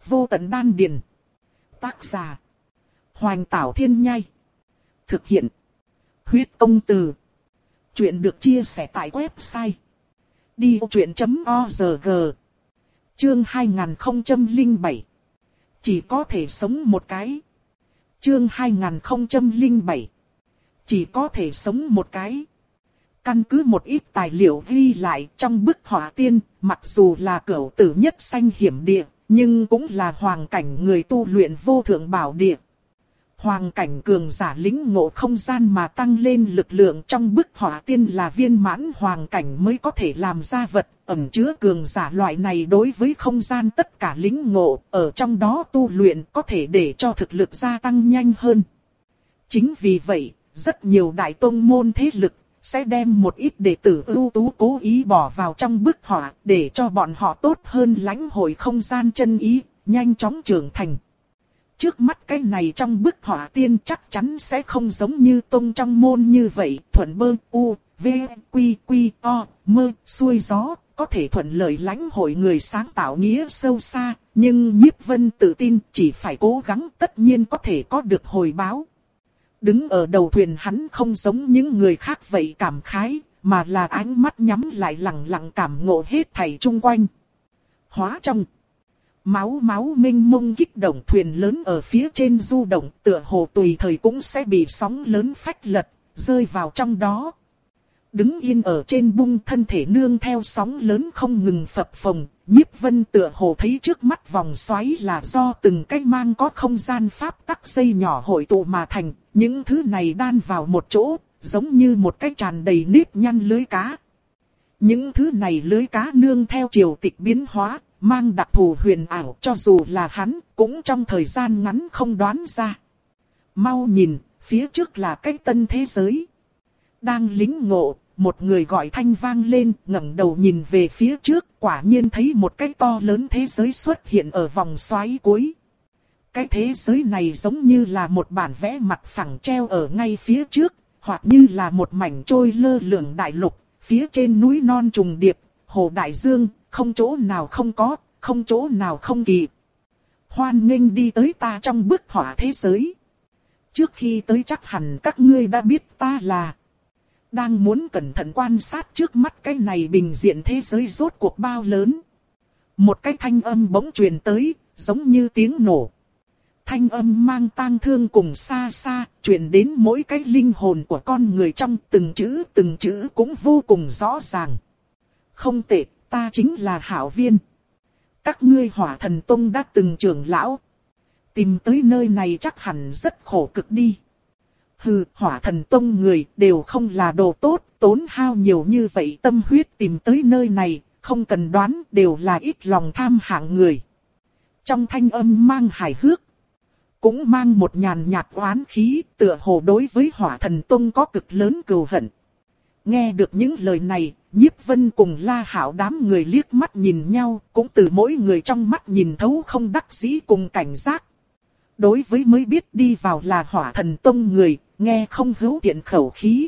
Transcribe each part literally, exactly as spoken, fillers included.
Vô tận đan điền. Tác giả. Hoành Tảo Thiên Nhai. Thực hiện. Huyết Công Từ. Chuyện được chia sẻ tại website đi vô chuyện chấm org. Chương hai nghìn không trăm lẻ bảy. Chỉ có thể sống một cái. Chương hai nghìn không trăm lẻ bảy. Chỉ có thể sống một cái. Căn cứ một ít tài liệu ghi lại trong bức họa tiên, mặc dù là cửu tử nhất sanh hiểm địa, nhưng cũng là hoàng cảnh người tu luyện vô thượng bảo địa. Hoàng cảnh cường giả lĩnh ngộ không gian mà tăng lên lực lượng trong bức họa tiên là viên mãn hoàng cảnh mới có thể làm ra vật, ẩn chứa cường giả loại này đối với không gian tất cả lĩnh ngộ, ở trong đó tu luyện có thể để cho thực lực gia tăng nhanh hơn. Chính vì vậy, rất nhiều đại tông môn thế lực sẽ đem một ít đệ tử ưu tú cố ý bỏ vào trong bức họa để cho bọn họ tốt hơn lãnh hội không gian chân ý, nhanh chóng trưởng thành. Trước mắt cái này trong bức họa tiên chắc chắn sẽ không giống như tông trong môn như vậy, thuận bơ, u, v, quy, quy, o, mơ, xuôi gió, có thể thuận lợi lãnh hội người sáng tạo nghĩa sâu xa, nhưng Nhiếp Vân tự tin chỉ phải cố gắng tất nhiên có thể có được hồi báo. Đứng ở đầu thuyền hắn không giống những người khác vậy cảm khái, mà là ánh mắt nhắm lại lặng lặng cảm ngộ hết thảy chung quanh. Hóa trong máu máu mênh mông kích động, thuyền lớn ở phía trên du động, tựa hồ tùy thời cũng sẽ bị sóng lớn phách lật, rơi vào trong đó. Đứng yên ở trên bung, thân thể nương theo sóng lớn không ngừng phập phồng, Nhiếp Vân tựa hồ thấy trước mắt vòng xoáy là do từng cái mang có không gian pháp tắc dây nhỏ hội tụ mà thành, những thứ này đan vào một chỗ, giống như một cái tràn đầy nếp nhăn lưới cá. Những thứ này lưới cá nương theo chiều tịch biến hóa, mang đặc thù huyền ảo, cho dù là hắn, cũng trong thời gian ngắn không đoán ra. Mau nhìn, phía trước là cái tân thế giới. Đang lính ngộ, một người gọi thanh vang lên, ngẩng đầu nhìn về phía trước, quả nhiên thấy một cái to lớn thế giới xuất hiện ở vòng xoáy cuối. Cái thế giới này giống như là một bản vẽ mặt phẳng treo ở ngay phía trước, hoặc như là một mảnh trôi lơ lửng đại lục, phía trên núi non trùng điệp, hồ đại dương, không chỗ nào không có, không chỗ nào không kỳ. Hoan nghênh đi tới ta trong bức họa thế giới. Trước khi tới chắc hẳn các ngươi đã biết ta là... Đang muốn cẩn thận quan sát trước mắt cái này bình diện thế giới rốt cuộc bao lớn. Một cái thanh âm bỗng truyền tới, giống như tiếng nổ. Thanh âm mang tang thương cùng xa xa, truyền đến mỗi cái linh hồn của con người trong từng chữ từng chữ cũng vô cùng rõ ràng. Không tệ, ta chính là Hảo Viên. Các ngươi Hỏa Thần Tông đã từng trưởng lão. Tìm tới nơi này chắc hẳn rất khổ cực đi. Hừ, Hỏa Thần Tông người đều không là đồ tốt, tốn hao nhiều như vậy tâm huyết tìm tới nơi này, không cần đoán đều là ít lòng tham hạng người. Trong thanh âm mang hài hước, cũng mang một nhàn nhạt oán khí, tựa hồ đối với Hỏa Thần Tông có cực lớn cừu hận. Nghe được những lời này, Nhiếp Vân cùng La Hạo đám người liếc mắt nhìn nhau, cũng từ mỗi người trong mắt nhìn thấu không đắc dĩ cùng cảnh giác. Đối với mới biết đi vào là Hỏa Thần Tông người, nghe không hữu tiện khẩu khí.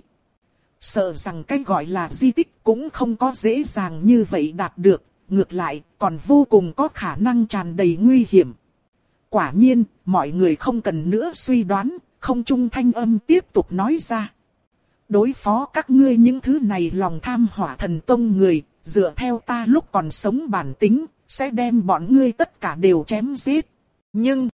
Sợ rằng cái gọi là di tích cũng không có dễ dàng như vậy đạt được, ngược lại còn vô cùng có khả năng tràn đầy nguy hiểm. Quả nhiên, mọi người không cần nữa suy đoán, không trung thanh âm tiếp tục nói ra. Đối phó các ngươi những thứ này lòng tham Hỏa Thần Tông người, dựa theo ta lúc còn sống bản tính, sẽ đem bọn ngươi tất cả đều chém giết. Nhưng,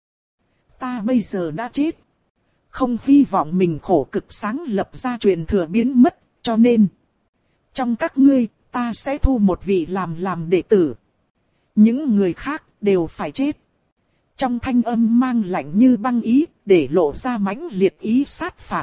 ta bây giờ đã chết. Không hy vọng mình khổ cực sáng lập ra truyền thừa biến mất, cho nên trong các ngươi, ta sẽ thu một vị làm làm đệ tử. Những người khác đều phải chết. Trong thanh âm mang lạnh như băng ý, để lộ ra mãnh liệt ý sát phạt.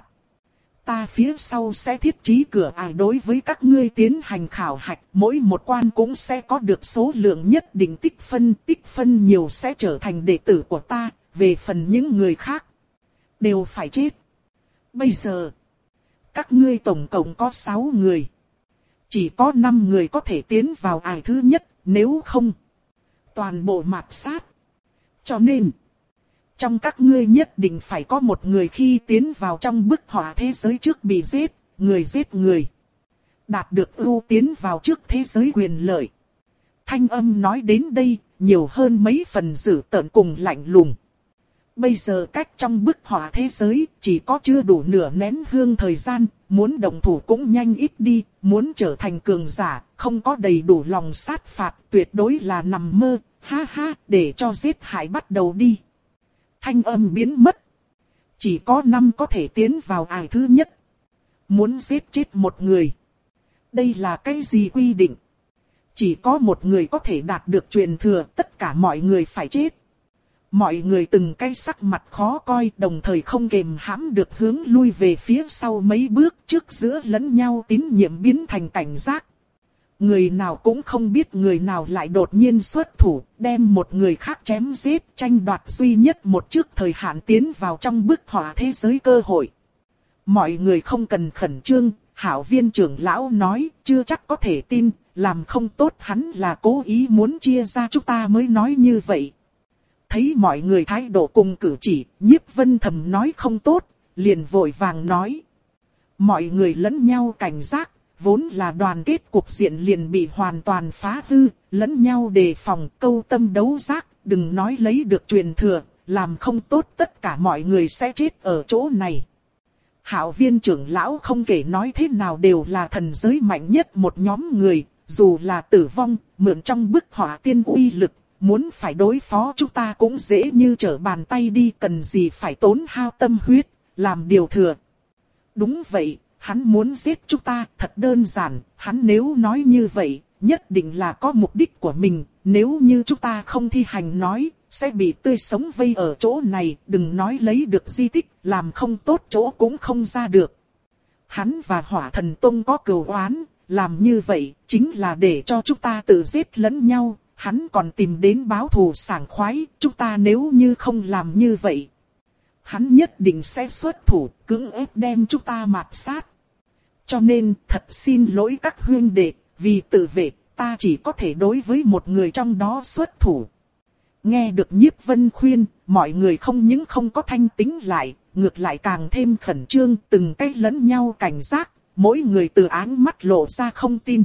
Ta phía sau sẽ thiết trí cửa ải đối với các ngươi tiến hành khảo hạch, mỗi một quan cũng sẽ có được số lượng nhất định tích phân, tích phân nhiều sẽ trở thành đệ tử của ta, về phần những người khác đều phải chết. Bây giờ, các ngươi tổng cộng có sáu người. Chỉ có năm người có thể tiến vào ải thứ nhất, nếu không, toàn bộ mạt sát. Cho nên, trong các ngươi nhất định phải có một người khi tiến vào trong bức họa thế giới trước bị giết, người giết người. Đạt được ưu tiến vào trước thế giới quyền lợi. Thanh âm nói đến đây, nhiều hơn mấy phần dữ tợn cùng lạnh lùng. Bây giờ cách trong bức họa thế giới, chỉ có chưa đủ nửa nén hương thời gian, muốn động thủ cũng nhanh ít đi, muốn trở thành cường giả, không có đầy đủ lòng sát phạt, tuyệt đối là nằm mơ, ha ha, để cho giết hại bắt đầu đi. Thanh âm biến mất. Chỉ có năm có thể tiến vào ải thứ nhất. Muốn giết chết một người. Đây là cái gì quy định? Chỉ có một người có thể đạt được truyền thừa, tất cả mọi người phải chết. Mọi người từng cái sắc mặt khó coi, đồng thời không kềm hãm được hướng lui về phía sau mấy bước, trước giữa lẫn nhau tín nhiệm biến thành cảnh giác. Người nào cũng không biết người nào lại đột nhiên xuất thủ, đem một người khác chém giết, tranh đoạt duy nhất một trước thời hạn tiến vào trong bức họa thế giới cơ hội. Mọi người không cần khẩn trương, Hảo Viên trưởng lão nói, chưa chắc có thể tin, làm không tốt hắn là cố ý muốn chia ra chúng ta mới nói như vậy. Thấy mọi người thái độ cùng cử chỉ, Nhiếp Vân thầm nói không tốt, liền vội vàng nói. Mọi người lẫn nhau cảnh giác, vốn là đoàn kết cuộc diện liền bị hoàn toàn phá hư, lẫn nhau đề phòng câu tâm đấu giác, đừng nói lấy được truyền thừa, làm không tốt tất cả mọi người sẽ chết ở chỗ này. Hạo Viên trưởng lão không kể nói thế nào đều là thần giới mạnh nhất một nhóm người, dù là tử vong, mượn trong bức họa tiên uy lực. Muốn phải đối phó chúng ta cũng dễ như trở bàn tay đi, cần gì phải tốn hao tâm huyết, làm điều thừa. Đúng vậy, hắn muốn giết chúng ta, thật đơn giản, hắn nếu nói như vậy, nhất định là có mục đích của mình, nếu như chúng ta không thi hành nói, sẽ bị tươi sống vây ở chỗ này, đừng nói lấy được di tích, làm không tốt chỗ cũng không ra được. Hắn và Hỏa Thần Tông có cừu oán, làm như vậy, chính là để cho chúng ta tự giết lẫn nhau. Hắn còn tìm đến báo thù sảng khoái, chúng ta nếu như không làm như vậy, hắn nhất định sẽ xuất thủ, cưỡng ép đem chúng ta mạt sát. Cho nên, thật xin lỗi các huynh đệ, vì tự vệ, ta chỉ có thể đối với một người trong đó xuất thủ. Nghe được Nhiếp Vân khuyên, mọi người không những không có thanh tĩnh lại, ngược lại càng thêm khẩn trương, từng cái lẫn nhau cảnh giác, mỗi người từ áng mắt lộ ra không tin.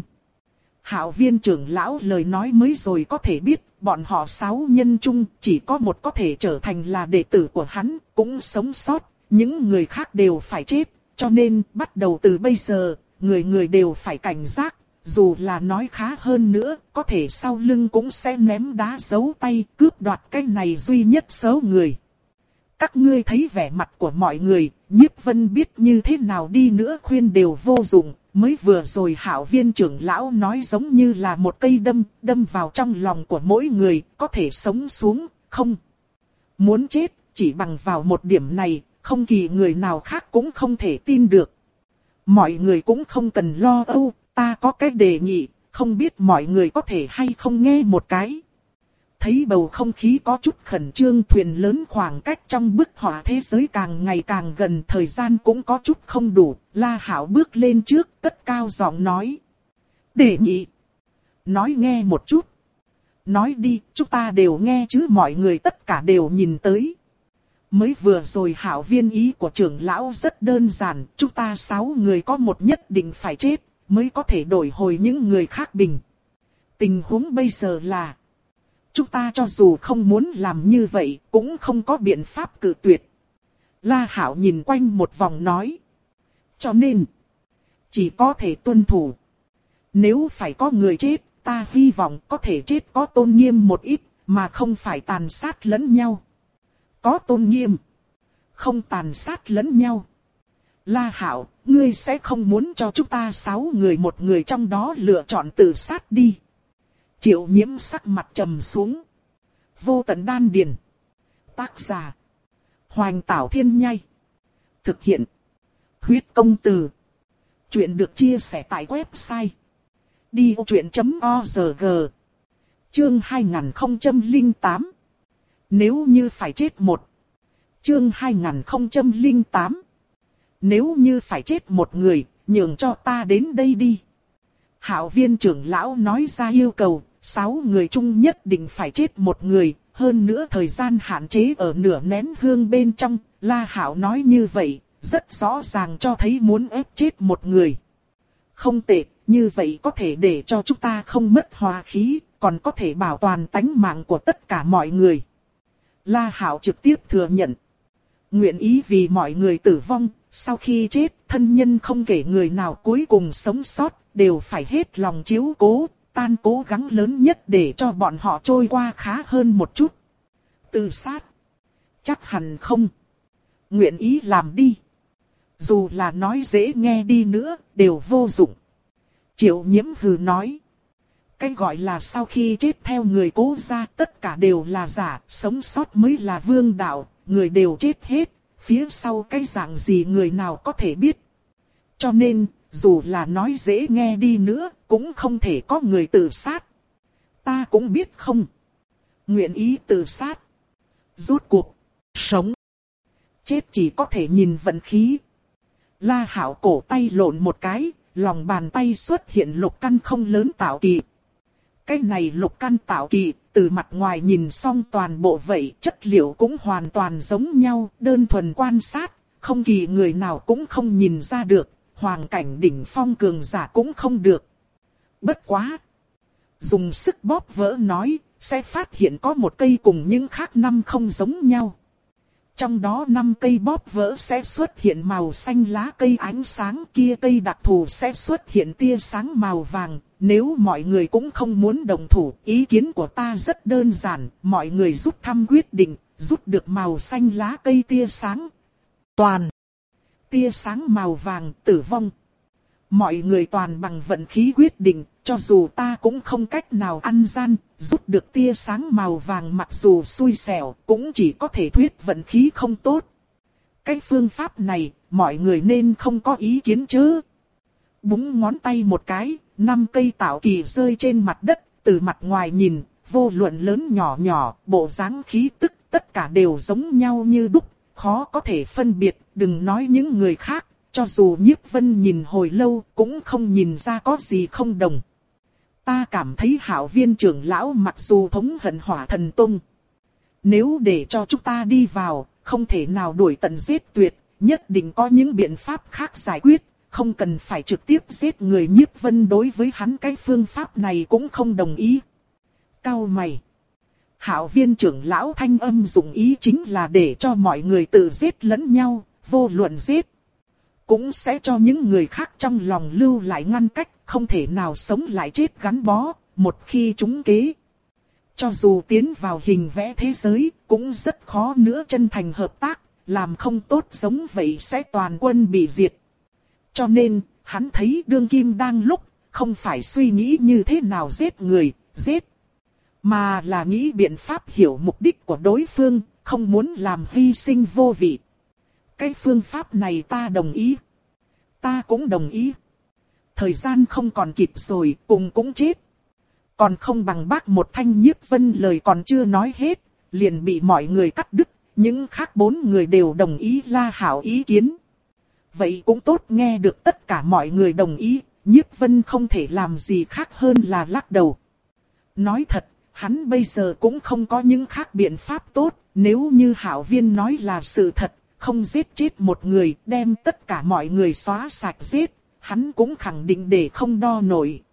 Hạo Viên trưởng lão lời nói mới rồi có thể biết, bọn họ sáu nhân chung chỉ có một có thể trở thành là đệ tử của hắn, cũng sống sót, những người khác đều phải chết, cho nên bắt đầu từ bây giờ, người người đều phải cảnh giác, dù là nói khá hơn nữa, có thể sau lưng cũng sẽ ném đá giấu tay, cướp đoạt cái này duy nhất số người. Các ngươi thấy vẻ mặt của mọi người, Nhiếp Vân biết như thế nào đi nữa khuyên đều vô dụng. Mới vừa rồi Hạo Viên trưởng lão nói giống như là một cây đâm, đâm vào trong lòng của mỗi người, có thể sống xuống, không. Muốn chết, chỉ bằng vào một điểm này, không kỳ người nào khác cũng không thể tin được. Mọi người cũng không cần lo âu, ta có cái đề nghị, không biết mọi người có thể hay không nghe một cái. Thấy bầu không khí có chút khẩn trương, thuyền lớn khoảng cách trong bức họa thế giới càng ngày càng gần, thời gian cũng có chút không đủ, La Hạo bước lên trước, cất cao giọng nói. Đề nghị. Nói nghe một chút. Nói đi, chúng ta đều nghe chứ, mọi người tất cả đều nhìn tới. Mới vừa rồi Hạo Viên ý của trưởng lão rất đơn giản, chúng ta sáu người có một nhất định phải chết, mới có thể đổi hồi những người khác bình. Tình huống bây giờ là, chúng ta cho dù không muốn làm như vậy, cũng không có biện pháp cự tuyệt. La Hạo nhìn quanh một vòng nói. Cho nên, chỉ có thể tuân thủ. Nếu phải có người chết, ta hy vọng có thể chết có tôn nghiêm một ít, mà không phải tàn sát lẫn nhau. Có tôn nghiêm, không tàn sát lẫn nhau. La Hạo, ngươi sẽ không muốn cho chúng ta sáu người một người trong đó lựa chọn tự sát đi. Triệu Nhiễm sắc mặt trầm xuống. Vô Tận Đan Điền. Tác giả. Hoành Tảo Thiên Nhai. Thực hiện. Huyết Công Từ. Chuyện được chia sẻ tại website. đi ô chuyện chấm org. Chương hai nghìn không trăm lẻ tám. Nếu như phải chết một. Chương hai nghìn không trăm lẻ tám. Nếu như phải chết một người, nhường cho ta đến đây đi. Hạo Viên trưởng lão nói ra yêu cầu, sáu người chung nhất định phải chết một người, hơn nữa thời gian hạn chế ở nửa nén hương bên trong. La Hạo nói như vậy, rất rõ ràng cho thấy muốn ép chết một người. Không tệ, như vậy có thể để cho chúng ta không mất hòa khí, còn có thể bảo toàn tánh mạng của tất cả mọi người. La Hạo trực tiếp thừa nhận. Nguyện ý vì mọi người tử vong, sau khi chết, thân nhân không kể người nào cuối cùng sống sót, đều phải hết lòng chiếu cố, tan cố gắng lớn nhất để cho bọn họ trôi qua khá hơn một chút. Tự sát? Chắc hẳn không. Nguyện ý làm đi. Dù là nói dễ nghe đi nữa, đều vô dụng. Triệu Nhiễm hừ nói. Cái gọi là sau khi chết theo người Cố gia tất cả đều là giả, sống sót mới là vương đạo, người đều chết hết, phía sau cái dạng gì người nào có thể biết. Cho nên, dù là nói dễ nghe đi nữa, cũng không thể có người tự sát. Ta cũng biết không. Nguyện ý tự sát. Rốt cuộc, sống. Chết chỉ có thể nhìn vận khí. La Hạo cổ tay lộn một cái, lòng bàn tay xuất hiện lục căn không lớn tạo kỳ. Cái này lục căn tạo kỳ, từ mặt ngoài nhìn xong toàn bộ vậy, chất liệu cũng hoàn toàn giống nhau, đơn thuần quan sát, không kỳ người nào cũng không nhìn ra được, hoàng cảnh đỉnh phong cường giả cũng không được. Bất quá! Dùng sức bóp vỡ nói, sẽ phát hiện có một cây cùng những khác năm không giống nhau. Trong đó năm cây bóp vỡ sẽ xuất hiện màu xanh lá cây ánh sáng, kia cây đặc thù sẽ xuất hiện tia sáng màu vàng. Nếu mọi người cũng không muốn đồng thủ, ý kiến của ta rất đơn giản, mọi người rút thăm quyết định, rút được màu xanh lá cây tia sáng. Toàn! Tia sáng màu vàng tử vong. Mọi người toàn bằng vận khí quyết định, cho dù ta cũng không cách nào ăn gian, rút được tia sáng màu vàng mặc dù xui xẻo, cũng chỉ có thể thuyết vận khí không tốt. Cái phương pháp này, mọi người nên không có ý kiến chứ. Búng ngón tay một cái, năm cây tạo kỳ rơi trên mặt đất, từ mặt ngoài nhìn, vô luận lớn nhỏ nhỏ, bộ dáng khí tức, tất cả đều giống nhau như đúc, khó có thể phân biệt, đừng nói những người khác. Cho dù Nhiếp Vân nhìn hồi lâu cũng không nhìn ra có gì không đồng. Ta cảm thấy Hạo Viên trưởng lão mặc dù thống hận Hỏa Thần Tông. Nếu để cho chúng ta đi vào, không thể nào đuổi tận giết tuyệt, nhất định có những biện pháp khác giải quyết, không cần phải trực tiếp giết người. Nhiếp Vân đối với hắn cái phương pháp này cũng không đồng ý. Cau mày. Hạo Viên trưởng lão thanh âm dụng ý chính là để cho mọi người tự giết lẫn nhau, vô luận giết. Cũng sẽ cho những người khác trong lòng lưu lại ngăn cách, không thể nào sống lại chết gắn bó, một khi trúng kế. Cho dù tiến vào hình vẽ thế giới, cũng rất khó nữa chân thành hợp tác, làm không tốt giống vậy sẽ toàn quân bị diệt. Cho nên, hắn thấy đương kim đang lúc, không phải suy nghĩ như thế nào giết người, giết. Mà là nghĩ biện pháp hiểu mục đích của đối phương, không muốn làm hy sinh vô vị. Cái phương pháp này ta đồng ý. Ta cũng đồng ý. Thời gian không còn kịp rồi, cùng cũng chết. Còn không bằng bác một thanh. Nhiếp Vân lời còn chưa nói hết, liền bị mọi người cắt đứt. Những khác bốn người đều đồng ý La Hạo ý kiến. Vậy cũng tốt, nghe được tất cả mọi người đồng ý, Nhiếp Vân không thể làm gì khác hơn là lắc đầu. Nói thật, hắn bây giờ cũng không có những khác biện pháp tốt, nếu như Hạo Viên nói là sự thật. Không giết chết một người, đem tất cả mọi người xóa sạch giết, hắn cũng khẳng định để không đo nổi.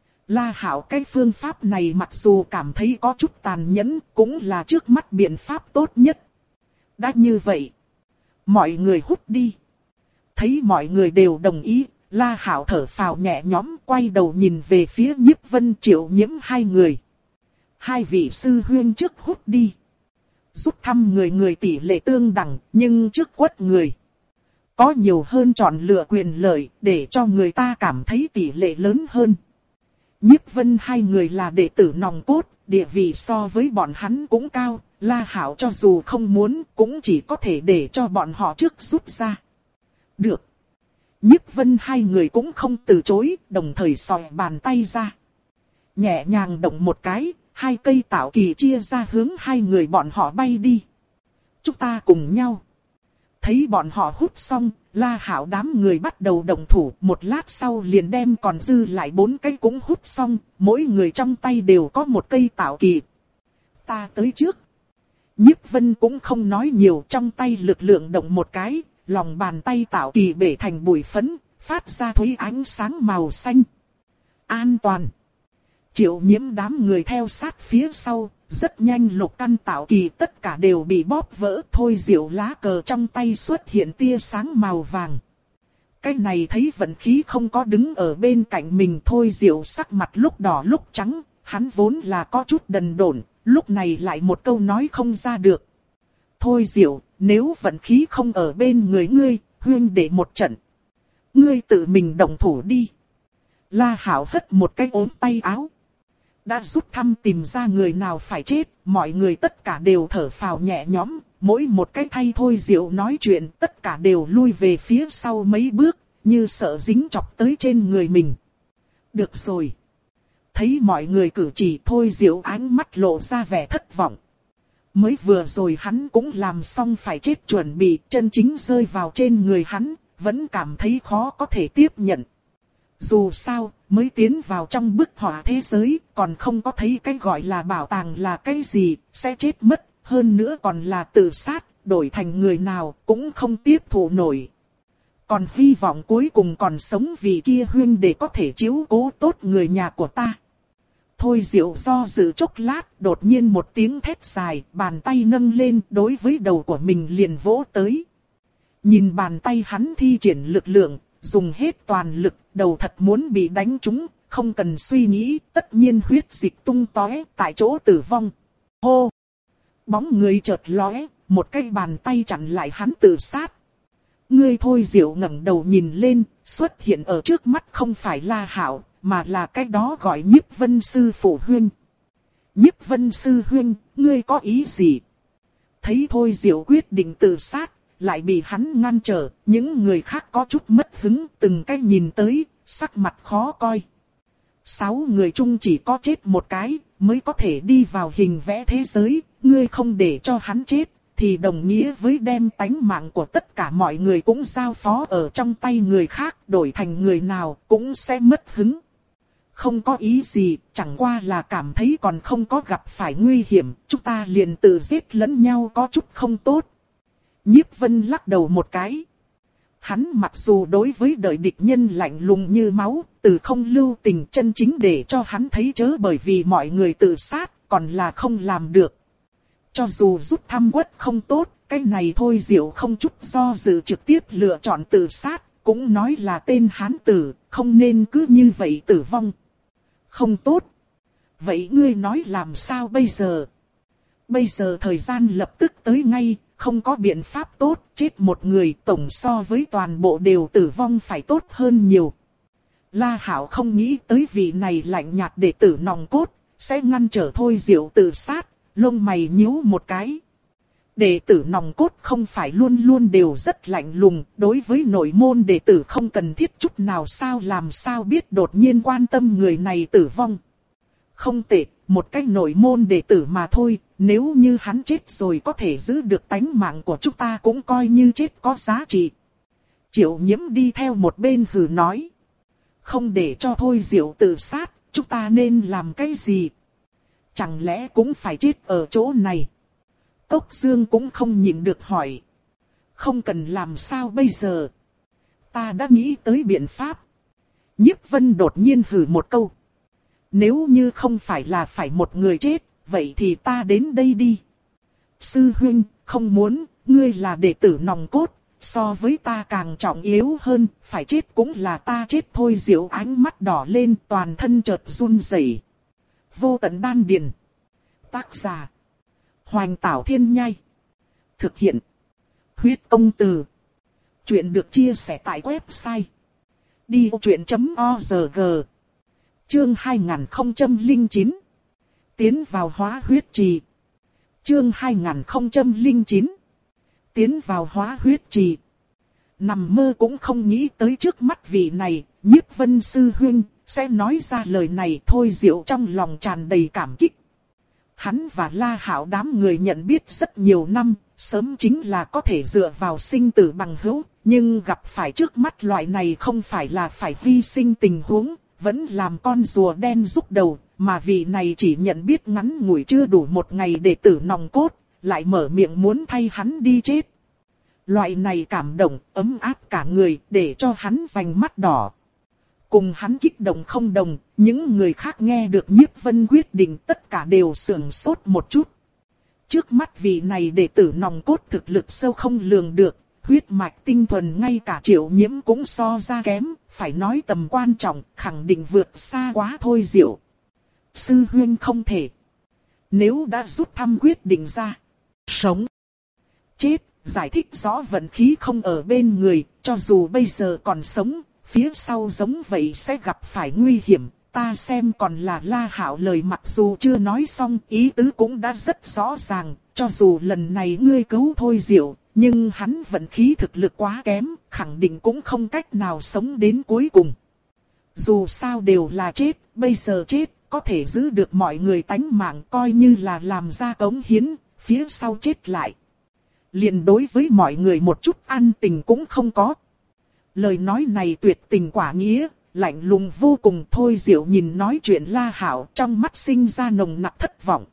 La Hạo cái phương pháp này mặc dù cảm thấy có chút tàn nhẫn, cũng là trước mắt biện pháp tốt nhất. Đã như vậy, mọi người hút đi. Thấy mọi người đều đồng ý, La Hạo thở phào nhẹ nhõm, quay đầu nhìn về phía Nhiếp Vân, Triệu Nhiễm hai người. Hai vị sư huynh trước hút đi. Rút thăm người người tỷ lệ tương đẳng, nhưng trước quất người. Có nhiều hơn chọn lựa quyền lợi, để cho người ta cảm thấy tỷ lệ lớn hơn. Nhiếp Vân hai người là đệ tử nòng cốt, địa vị so với bọn hắn cũng cao. La Hạo cho dù không muốn, cũng chỉ có thể để cho bọn họ trước rút ra. Được. Nhiếp Vân hai người cũng không từ chối, đồng thời xòe bàn tay ra. Nhẹ nhàng động một cái. Hai cây tạo kỳ chia ra hướng hai người bọn họ bay đi. Chúng ta cùng nhau. Thấy bọn họ hút xong, La Hạo đám người bắt đầu động thủ. Một lát sau liền đem còn dư lại bốn cây cũng hút xong. Mỗi người trong tay đều có một cây tạo kỳ. Ta tới trước. Nhiếp Vân cũng không nói nhiều, trong tay lực lượng động một cái. Lòng bàn tay tạo kỳ bể thành bụi phấn, phát ra thúy ánh sáng màu xanh. An toàn. Triệu Nhiễm đám người theo sát phía sau, rất nhanh lục căn tạo kỳ tất cả đều bị bóp vỡ. Thôi Diệu lá cờ trong tay xuất hiện tia sáng màu vàng. Cái này thấy vận khí không có đứng ở bên cạnh mình. Thôi Diệu sắc mặt lúc đỏ lúc trắng, hắn vốn là có chút đần độn, lúc này lại một câu nói không ra được. Thôi Diệu, nếu vận khí không ở bên người ngươi, huynh để một trận. Ngươi tự mình động thủ đi. La Hạo hất một cái ốm tay áo. Đã rút thăm tìm ra người nào phải chết, mọi người tất cả đều thở phào nhẹ nhõm, mỗi một cái thay Thôi Diệu nói chuyện, tất cả đều lui về phía sau mấy bước, như sợ dính chọc tới trên người mình. Được rồi. Thấy mọi người cử chỉ, Thôi Diệu ánh mắt lộ ra vẻ thất vọng. Mới vừa rồi hắn cũng làm xong phải chết chuẩn bị, chân chính rơi vào trên người hắn, vẫn cảm thấy khó có thể tiếp nhận. Dù sao, mới tiến vào trong bức họa thế giới, còn không có thấy cái gọi là bảo tàng là cái gì, sẽ chết mất, hơn nữa còn là tự sát, đổi thành người nào cũng không tiếp thụ nổi. Còn hy vọng cuối cùng còn sống vì kia huynh để có thể chiếu cố tốt người nhà của ta. Thôi Diệu do dự chốc lát, đột nhiên một tiếng thét dài, bàn tay nâng lên đối với đầu của mình liền vỗ tới. Nhìn bàn tay hắn thi triển lực lượng, dùng hết toàn lực, đầu thật muốn bị đánh trúng, không cần suy nghĩ, tất nhiên huyết dịch tung tóe, tại chỗ tử vong. Hô! Bóng người chợt lóe, một cái bàn tay chặn lại hắn tự sát. Ngươi Thôi Diệu ngẩng đầu nhìn lên, xuất hiện ở trước mắt không phải La Hạo, mà là cái đó gọi Nhiếp Vân Sư phụ huynh. Nhiếp Vân Sư huynh, ngươi có ý gì? Thấy Thôi Diệu quyết định tự sát, lại bị hắn ngăn trở, những người khác có chút mất hứng, từng cái nhìn tới, sắc mặt khó coi. Sáu người chung chỉ có chết một cái, mới có thể đi vào hình vẽ thế giới, ngươi không để cho hắn chết, thì đồng nghĩa với đem tánh mạng của tất cả mọi người cũng giao phó ở trong tay người khác, đổi thành người nào cũng sẽ mất hứng. Không có ý gì, chẳng qua là cảm thấy còn không có gặp phải nguy hiểm, chúng ta liền tự giết lẫn nhau có chút không tốt. Nhiếp Vân lắc đầu một cái. Hắn mặc dù đối với đời địch nhân lạnh lùng như máu, từ không lưu tình, chân chính để cho hắn thấy chớ bởi vì mọi người tự sát, còn là không làm được. Cho dù rút thăm quất không tốt, cái này Thôi Diệu không chút do dự trực tiếp lựa chọn tự sát, cũng nói là tên hán tử, không nên cứ như vậy tử vong. Không tốt. Vậy ngươi nói làm sao bây giờ? Bây giờ thời gian lập tức tới ngay, không có biện pháp tốt, chết một người tổng so với toàn bộ đều tử vong phải tốt hơn nhiều. La Hạo không nghĩ tới vị này lạnh nhạt đệ tử nòng cốt, sẽ ngăn trở Thôi Diệu tự sát, lông mày nhíu một cái. Đệ tử nòng cốt không phải luôn luôn đều rất lạnh lùng, đối với nội môn đệ tử không cần thiết chút nào sao làm sao biết đột nhiên quan tâm người này tử vong. Không tệ, một cái nội môn đệ tử mà thôi, nếu như hắn chết rồi có thể giữ được tánh mạng của chúng ta cũng coi như chết có giá trị. Triệu Nhiễm đi theo một bên hừ nói. Không để cho Thôi Diệu tự sát, chúng ta nên làm cái gì? Chẳng lẽ cũng phải chết ở chỗ này? Cốc Dương cũng không nhịn được hỏi. Không cần làm sao bây giờ? Ta đã nghĩ tới biện pháp. Nhiếp Vân đột nhiên hừ một câu. Nếu như không phải là phải một người chết, vậy thì ta đến đây đi. Sư huynh, không muốn, ngươi là đệ tử nòng cốt, so với ta càng trọng yếu hơn, phải chết cũng là ta chết thôi. Diệu ánh mắt đỏ lên, toàn thân chợt run rẩy. Vô tận đan điền. Tác giả Hoành Tảo Thiên Nhai. Thực hiện Huyết Công Từ. Chuyện được chia sẻ tại website đi ô chuyện chấm org. Chương hai nghìn không trăm lẻ chín. Tiến vào hóa huyết trì. Chương hai nghìn không trăm lẻ chín. Tiến vào hóa huyết trì. Nằm mơ cũng không nghĩ tới trước mắt vị này, Nhiếp Vân sư huynh, sẽ nói ra lời này. Thôi Diệu trong lòng tràn đầy cảm kích. Hắn và La Hạo đám người nhận biết rất nhiều năm, sớm chính là có thể dựa vào sinh tử bằng hữu, nhưng gặp phải trước mắt loại này không phải là phải hy sinh tình huống, vẫn làm con rùa đen rút đầu, mà vị này chỉ nhận biết ngắn ngủi chưa đủ một ngày đệ tử nòng cốt, lại mở miệng muốn thay hắn đi chết. Loại này cảm động, ấm áp cả người, để cho hắn vành mắt đỏ. Cùng hắn kích động không đồng, những người khác nghe được Nhiếp Vân quyết định tất cả đều sửng sốt một chút. Trước mắt vị này đệ tử nòng cốt thực lực sâu không lường được, huyết mạch tinh thuần ngay cả Triệu Nhiễm cũng so ra kém, phải nói tầm quan trọng, khẳng định vượt xa quá Thôi Diệu. Sư huynh không thể. Nếu đã rút thăm quyết định ra, sống, chết, giải thích rõ vận khí không ở bên người, cho dù bây giờ còn sống, phía sau giống vậy sẽ gặp phải nguy hiểm. Ta xem còn là La Hạo lời mặc dù chưa nói xong, ý tứ cũng đã rất rõ ràng, cho dù lần này ngươi cứu Thôi Diệu, nhưng hắn vận khí thực lực quá kém, khẳng định cũng không cách nào sống đến cuối cùng. Dù sao đều là chết, bây giờ chết, có thể giữ được mọi người tánh mạng coi như là làm ra cống hiến, phía sau chết lại. Liền đối với mọi người một chút an tình cũng không có. Lời nói này tuyệt tình quả nghĩa, lạnh lùng vô cùng. Thôi Diệu nhìn nói chuyện La Hạo trong mắt sinh ra nồng nặc thất vọng.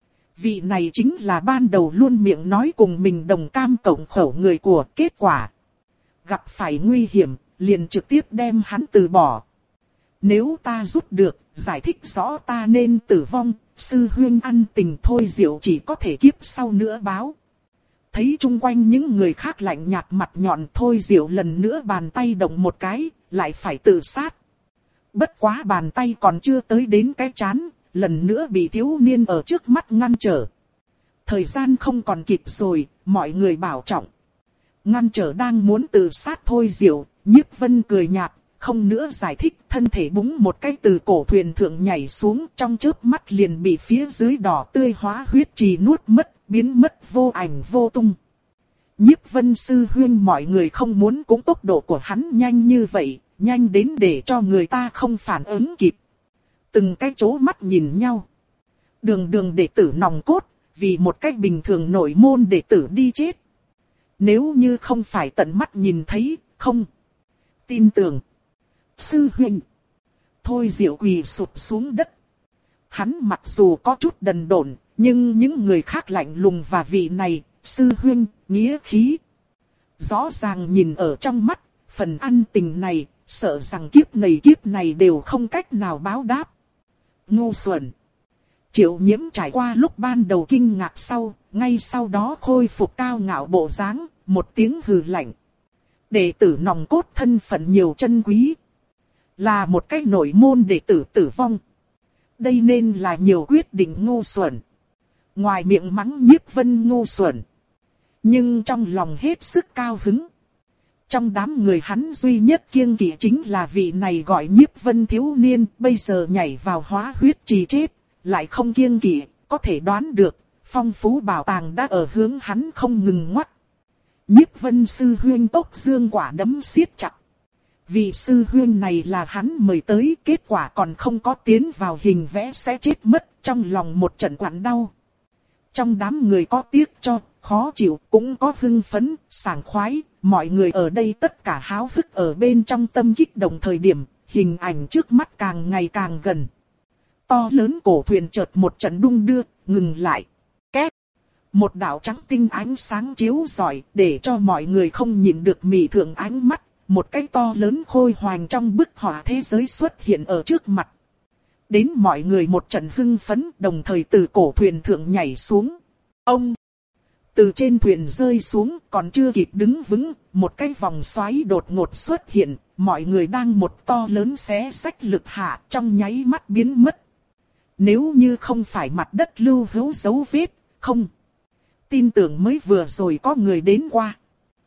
Vị này chính là ban đầu luôn miệng nói cùng mình đồng cam cộng khổ người của, kết quả gặp phải nguy hiểm, liền trực tiếp đem hắn từ bỏ. Nếu ta rút được, giải thích rõ ta nên tử vong, sư huynh ăn tình. Thôi Diệu chỉ có thể kiếp sau nữa báo. Thấy chung quanh những người khác lạnh nhạt mặt nhọn, Thôi Diệu lần nữa bàn tay động một cái, lại phải tự sát. Bất quá bàn tay còn chưa tới đến cái trán, lần nữa bị thiếu niên ở trước mắt ngăn trở. Thời gian không còn kịp rồi, mọi người bảo trọng. Ngăn trở đang muốn tự sát Thôi Diệu, Nhiếp Vân cười nhạt, không nữa giải thích, thân thể búng một cái từ cổ thuyền thượng nhảy xuống, trong chớp mắt liền bị phía dưới đỏ tươi hóa huyết trì nuốt mất, biến mất vô ảnh vô tung. Nhiếp Vân sư huynh mọi người không muốn cũng tốc độ của hắn nhanh như vậy, nhanh đến để cho người ta không phản ứng kịp. Từng cái chố mắt nhìn nhau. Đường đường đệ tử nòng cốt, vì một cách bình thường nội môn đệ tử đi chết. Nếu như không phải tận mắt nhìn thấy, không tin tưởng. Sư huynh. Thôi Diệu quỳ sụp xuống đất. Hắn mặc dù có chút đần độn, nhưng những người khác lạnh lùng và vị này, sư huynh, nghĩa khí. Rõ ràng nhìn ở trong mắt, phần ăn tình này, sợ rằng kiếp này kiếp này đều không cách nào báo đáp. Ngu xuẩn. Triệu Nhiễm trải qua lúc ban đầu kinh ngạc sau, ngay sau đó khôi phục cao ngạo bộ dáng, một tiếng hừ lạnh. Đệ tử nòng cốt thân phận nhiều chân quý. Là một cái nội môn đệ tử tử vong. Đây nên là nhiều quyết định ngu xuẩn. Ngoài miệng mắng Nhiếp Vân ngu xuẩn, nhưng trong lòng hết sức cao hứng. Trong đám người hắn duy nhất kiêng kỵ chính là vị này gọi Nhiếp Vân thiếu niên, bây giờ nhảy vào hóa huyết trì chết, lại không kiêng kỵ, có thể đoán được, phong phú bảo tàng đã ở hướng hắn không ngừng ngoắt. Nhiếp Vân sư huynh tốc dương quả đấm siết chặt. Vị sư huynh này là hắn mời tới, kết quả còn không có tiến vào hình vẽ sẽ chết mất, trong lòng một trận quặn đau. Trong đám người có tiếc cho, khó chịu, cũng có hưng phấn, sảng khoái, mọi người ở đây tất cả háo hức ở bên trong tâm kích động thời điểm, hình ảnh trước mắt càng ngày càng gần. To lớn cổ thuyền chợt một trận đung đưa, ngừng lại. Két. Một đạo trắng tinh ánh sáng chiếu rọi, để cho mọi người không nhìn được mị thượng ánh mắt. Một cái to lớn khôi hoành trong bức họa thế giới xuất hiện ở trước mặt. Đến mọi người một trận hưng phấn, đồng thời từ cổ thuyền thượng nhảy xuống. Ông! Từ trên thuyền rơi xuống, còn chưa kịp đứng vững, một cái vòng xoáy đột ngột xuất hiện, mọi người đang một to lớn xé xách lực hạ, trong nháy mắt biến mất. Nếu như không phải mặt đất lưu hữu dấu vết, không tin tưởng mới vừa rồi có người đến qua.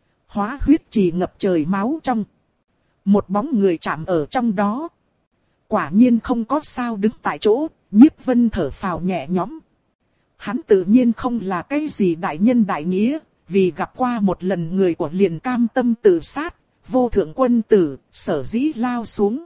Hóa huyết trì ngập trời máu trong. Một bóng người chạm ở trong đó. Quả nhiên không có sao đứng tại chỗ, Nhiếp Vân thở phào nhẹ nhõm. Hắn tự nhiên không là cái gì đại nhân đại nghĩa, vì gặp qua một lần người của liền cam tâm tự sát, vô thượng quân tử, sở dĩ lao xuống.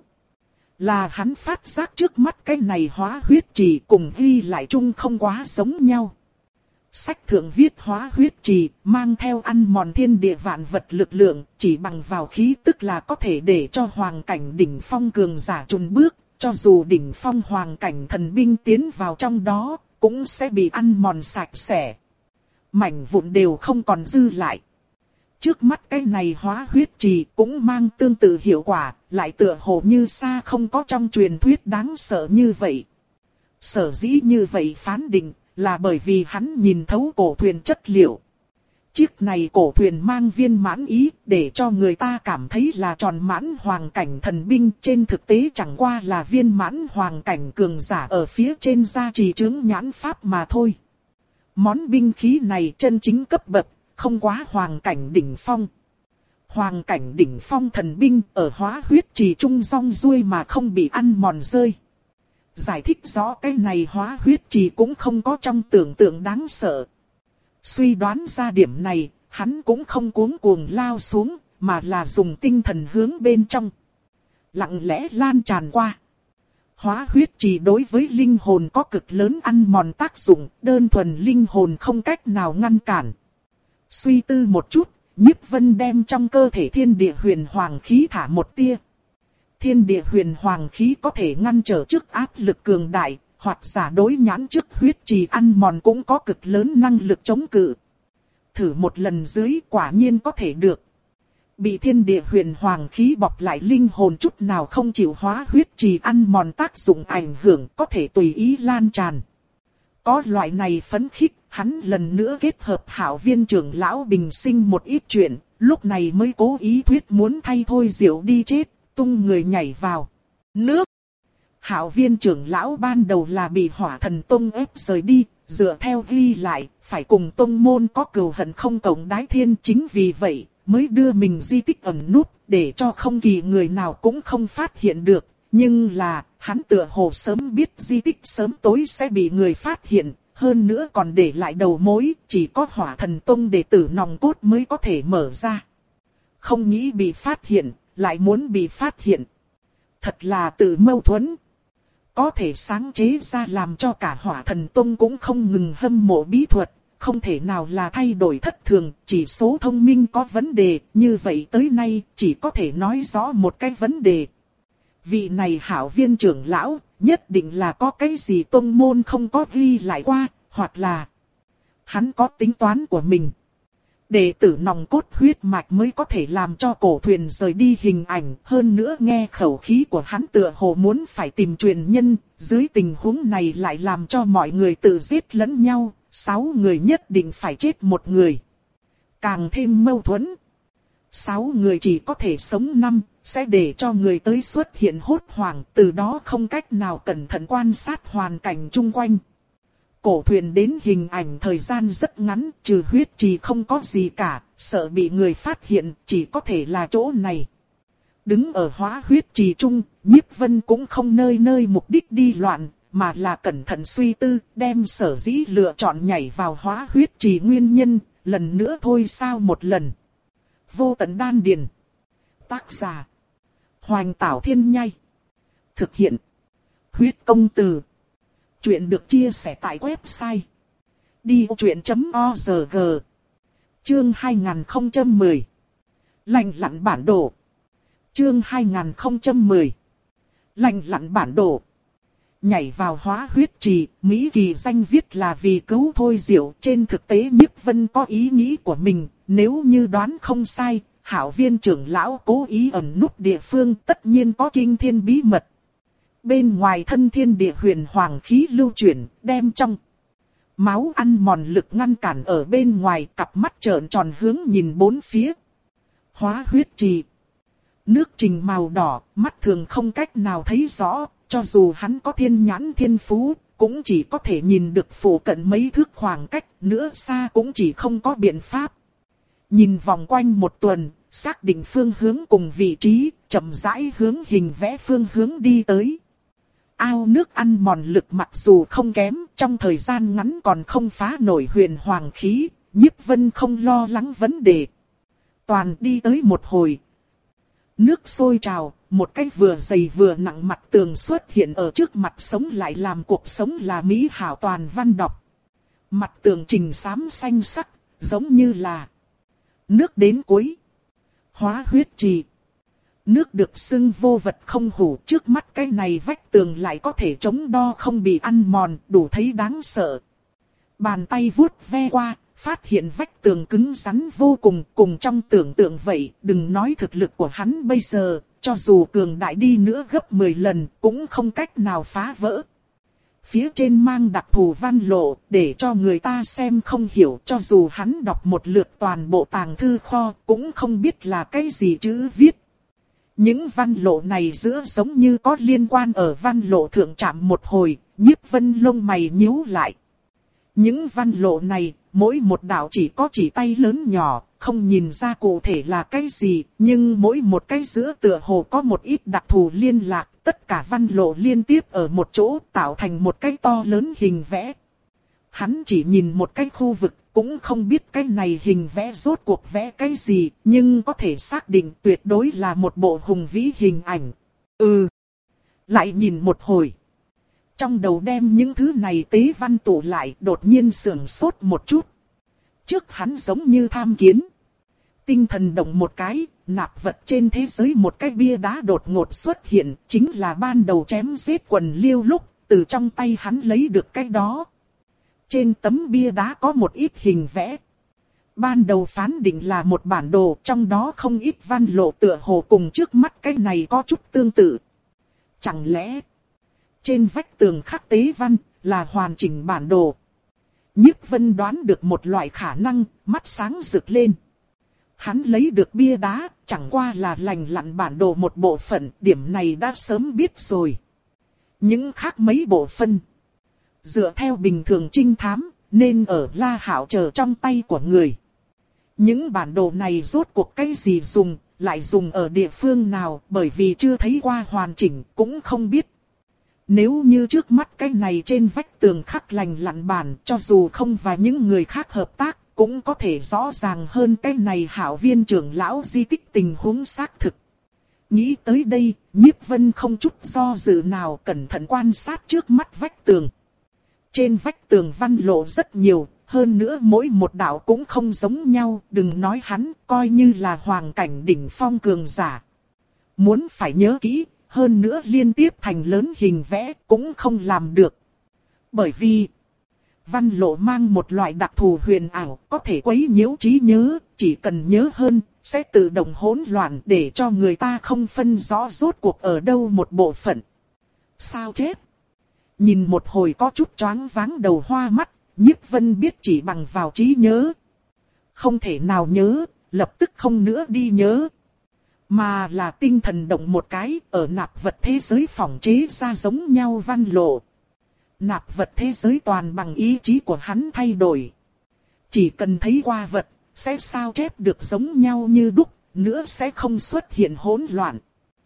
Là hắn phát giác trước mắt cái này hóa huyết trì cùng ghi lại chung không quá giống nhau. Sách thượng viết hóa huyết trì, mang theo ăn mòn thiên địa vạn vật lực lượng, chỉ bằng vào khí tức là có thể để cho hoàng cảnh đỉnh phong cường giả chùn bước, cho dù đỉnh phong hoàng cảnh thần binh tiến vào trong đó, cũng sẽ bị ăn mòn sạch sẽ. Mảnh vụn đều không còn dư lại. Trước mắt cái này hóa huyết trì cũng mang tương tự hiệu quả, lại tựa hồ như xa không có trong truyền thuyết đáng sợ như vậy. Sở dĩ như vậy phán định là bởi vì hắn nhìn thấu cổ thuyền chất liệu. Chiếc này cổ thuyền mang viên mãn ý để cho người ta cảm thấy là tròn mãn hoàng cảnh thần binh, trên thực tế chẳng qua là viên mãn hoàng cảnh cường giả ở phía trên gia trì chứng nhãn pháp mà thôi. Món binh khí này chân chính cấp bậc, không quá hoàng cảnh đỉnh phong. Hoàng cảnh đỉnh phong thần binh ở hóa huyết trì trung rong ruôi mà không bị ăn mòn rơi. Giải thích rõ cái này hóa huyết trì cũng không có trong tưởng tượng đáng sợ. Suy đoán ra điểm này, hắn cũng không cuống cuồng lao xuống, mà là dùng tinh thần hướng bên trong. Lặng lẽ lan tràn qua. Hóa huyết trì đối với linh hồn có cực lớn ăn mòn tác dụng, đơn thuần linh hồn không cách nào ngăn cản. Suy tư một chút, Nhiếp Vân đem trong cơ thể thiên địa huyền hoàng khí thả một tia. Thiên địa huyền hoàng khí có thể ngăn trở trước áp lực cường đại, hoặc giả đối nhãn trước huyết trì ăn mòn cũng có cực lớn năng lực chống cự. Thử một lần dưới quả nhiên có thể được. Bị thiên địa huyền hoàng khí bọc lại linh hồn chút nào không chịu hóa huyết trì ăn mòn tác dụng ảnh hưởng, có thể tùy ý lan tràn. Có loại này phấn khích, hắn lần nữa kết hợp Hạo Viên trưởng lão bình sinh một ít chuyện, lúc này mới cố ý thuyết muốn thay Thôi Diệu đi chết, tung người nhảy vào nước. Hạo Viên trưởng lão ban đầu là bị Hỏa Thần Tông ép rời đi, dựa theo ghi lại, phải cùng tông môn có cừu hận không cộng đái thiên, chính vì vậy mới đưa mình di tích ẩn núp, để cho không kỳ người nào cũng không phát hiện được. Nhưng là, hắn tựa hồ sớm biết di tích sớm tối sẽ bị người phát hiện, hơn nữa còn để lại đầu mối, chỉ có Hỏa Thần Tông đệ tử nòng cốt mới có thể mở ra. Không nghĩ bị phát hiện, lại muốn bị phát hiện. Thật là tự mâu thuẫn. Có thể sáng chế ra làm cho cả Hỏa Thần Tông cũng không ngừng hâm mộ bí thuật, không thể nào là thay đổi thất thường, chỉ số thông minh có vấn đề, như vậy tới nay chỉ có thể nói rõ một cái vấn đề. Vị này Hạo Viên trưởng lão, nhất định là có cái gì tông môn không có ghi lại qua, hoặc là hắn có tính toán của mình. Đệ tử nòng cốt huyết mạch mới có thể làm cho cổ thuyền rời đi hình ảnh, hơn nữa nghe khẩu khí của hắn tựa hồ muốn phải tìm truyền nhân, dưới tình huống này lại làm cho mọi người tự giết lẫn nhau, sáu người nhất định phải chết một người. Càng thêm mâu thuẫn. Sáu người chỉ có thể sống năm, sẽ để cho người tới xuất hiện hốt hoảng, từ đó không cách nào cẩn thận quan sát hoàn cảnh chung quanh. Cổ thuyền đến hình ảnh thời gian rất ngắn, trừ huyết trì không có gì cả, sợ bị người phát hiện, chỉ có thể là chỗ này. Đứng ở hóa huyết trì trung, Nhiếp Vân cũng không nơi nơi mục đích đi loạn, mà là cẩn thận suy tư, đem sở dĩ lựa chọn nhảy vào hóa huyết trì nguyên nhân, lần nữa thôi sao một lần. Vô tận đan điền. Tác giả: Hoành Tảo Thiên Nhai. Thực hiện: Huyết Công Từ. Chuyện được chia sẻ tại website đi ô chuyện chấm org. Chương hai nghìn không trăm mười. Lành lặn bản đồ. Chương hai nghìn không trăm mười. Lành lặn bản đồ. Nhảy vào hóa huyết trì, Mỹ Kỳ danh viết là vì cứu Thôi Diệu, trên thực tế Nhiếp Vân có ý nghĩ của mình, nếu như đoán không sai, Hạo Viên trưởng lão cố ý ẩn núp địa phương tất nhiên có kinh thiên bí mật. Bên ngoài thân thiên địa huyền hoàng khí lưu chuyển, đem trong máu ăn mòn lực ngăn cản ở bên ngoài, cặp mắt trợn tròn hướng nhìn bốn phía. Hóa huyết trì. Nước trình màu đỏ, mắt thường không cách nào thấy rõ, cho dù hắn có thiên nhãn thiên phú, cũng chỉ có thể nhìn được phủ cận mấy thước khoảng cách, nữa xa cũng chỉ không có biện pháp. Nhìn vòng quanh một tuần, xác định phương hướng cùng vị trí, chậm rãi hướng hình vẽ phương hướng đi tới. Ao nước ăn mòn lực mặc dù không kém, trong thời gian ngắn còn không phá nổi huyền hoàng khí, Nhiếp Vân không lo lắng vấn đề. Toàn đi tới một hồi. Nước sôi trào, một cái vừa dày vừa nặng mặt tường xuất hiện ở trước mặt, sống lại làm cuộc sống là mỹ hảo toàn văn đọc. Mặt tường trình xám xanh sắc, giống như là nước đến cuối. Hóa huyết trì. Nước được xưng vô vật không hủ, trước mắt cái này vách tường lại có thể chống đo không bị ăn mòn, đủ thấy đáng sợ. Bàn tay vuốt ve qua, phát hiện vách tường cứng rắn vô cùng, cùng trong tưởng tượng vậy, đừng nói thực lực của hắn bây giờ, cho dù cường đại đi nữa gấp mười lần, cũng không cách nào phá vỡ. Phía trên mang đặc thù văn lộ, để cho người ta xem không hiểu, cho dù hắn đọc một lượt toàn bộ tàng thư kho, cũng không biết là cái gì chữ viết. Những văn lộ này giữa giống như có liên quan ở văn lộ thượng chạm một hồi, Nhiếp Vân lông mày nhíu lại. Những văn lộ này, mỗi một đạo chỉ có chỉ tay lớn nhỏ, không nhìn ra cụ thể là cái gì, nhưng mỗi một cái giữa tựa hồ có một ít đặc thù liên lạc, tất cả văn lộ liên tiếp ở một chỗ tạo thành một cái to lớn hình vẽ. Hắn chỉ nhìn một cái khu vực, cũng không biết cái này hình vẽ rốt cuộc vẽ cái gì, nhưng có thể xác định tuyệt đối là một bộ hùng vĩ hình ảnh. Ừ. Lại nhìn một hồi. Trong đầu đem những thứ này tế văn tụ lại, đột nhiên sưởng sốt một chút. Trước hắn giống như tham kiến. Tinh thần động một cái, nạp vật trên thế giới một cái bia đá đột ngột xuất hiện, chính là ban đầu chém giết quần liêu lúc, từ trong tay hắn lấy được cái đó. Trên tấm bia đá có một ít hình vẽ. Ban đầu phán định là một bản đồ, trong đó không ít văn lộ tựa hồ cùng trước mắt cái này có chút tương tự. Chẳng lẽ trên vách tường khắc tế văn là hoàn chỉnh bản đồ? Nhiếp Vân đoán được một loại khả năng, mắt sáng rực lên. Hắn lấy được bia đá, chẳng qua là lành lặn bản đồ một bộ phận, điểm này đã sớm biết rồi. Những khác mấy bộ phận, dựa theo bình thường trinh thám, nên ở La Hạo chờ trong tay của người. Những bản đồ này rốt cuộc cái gì dùng, lại dùng ở địa phương nào, bởi vì chưa thấy qua hoàn chỉnh, cũng không biết. Nếu như trước mắt cái này trên vách tường khắc lành lặn bản, cho dù không và những người khác hợp tác, cũng có thể rõ ràng hơn cái này Hạo viên trưởng lão di tích tình huống xác thực. Nghĩ tới đây, Nhiếp Vân không chút do dự nào cẩn thận quan sát trước mắt vách tường. Trên vách tường văn lộ rất nhiều, hơn nữa mỗi một đạo cũng không giống nhau, đừng nói hắn, coi như là hoàng cảnh đỉnh phong cường giả. Muốn phải nhớ kỹ, hơn nữa liên tiếp thành lớn hình vẽ cũng không làm được. Bởi vì văn lộ mang một loại đặc thù huyền ảo, có thể quấy nhiễu trí nhớ, chỉ cần nhớ hơn, sẽ tự động hỗn loạn để cho người ta không phân rõ rốt cuộc ở đâu một bộ phận. Sao chép? Nhìn một hồi có chút choáng váng đầu hoa mắt, Nhiếp Vân biết chỉ bằng vào trí nhớ. Không thể nào nhớ, lập tức không nữa đi nhớ. Mà là tinh thần động một cái, ở nạp vật thế giới phỏng chế ra giống nhau văn lộ. Nạp vật thế giới toàn bằng ý chí của hắn thay đổi. Chỉ cần thấy qua vật, sẽ sao chép được giống nhau như đúc, nữa sẽ không xuất hiện hỗn loạn.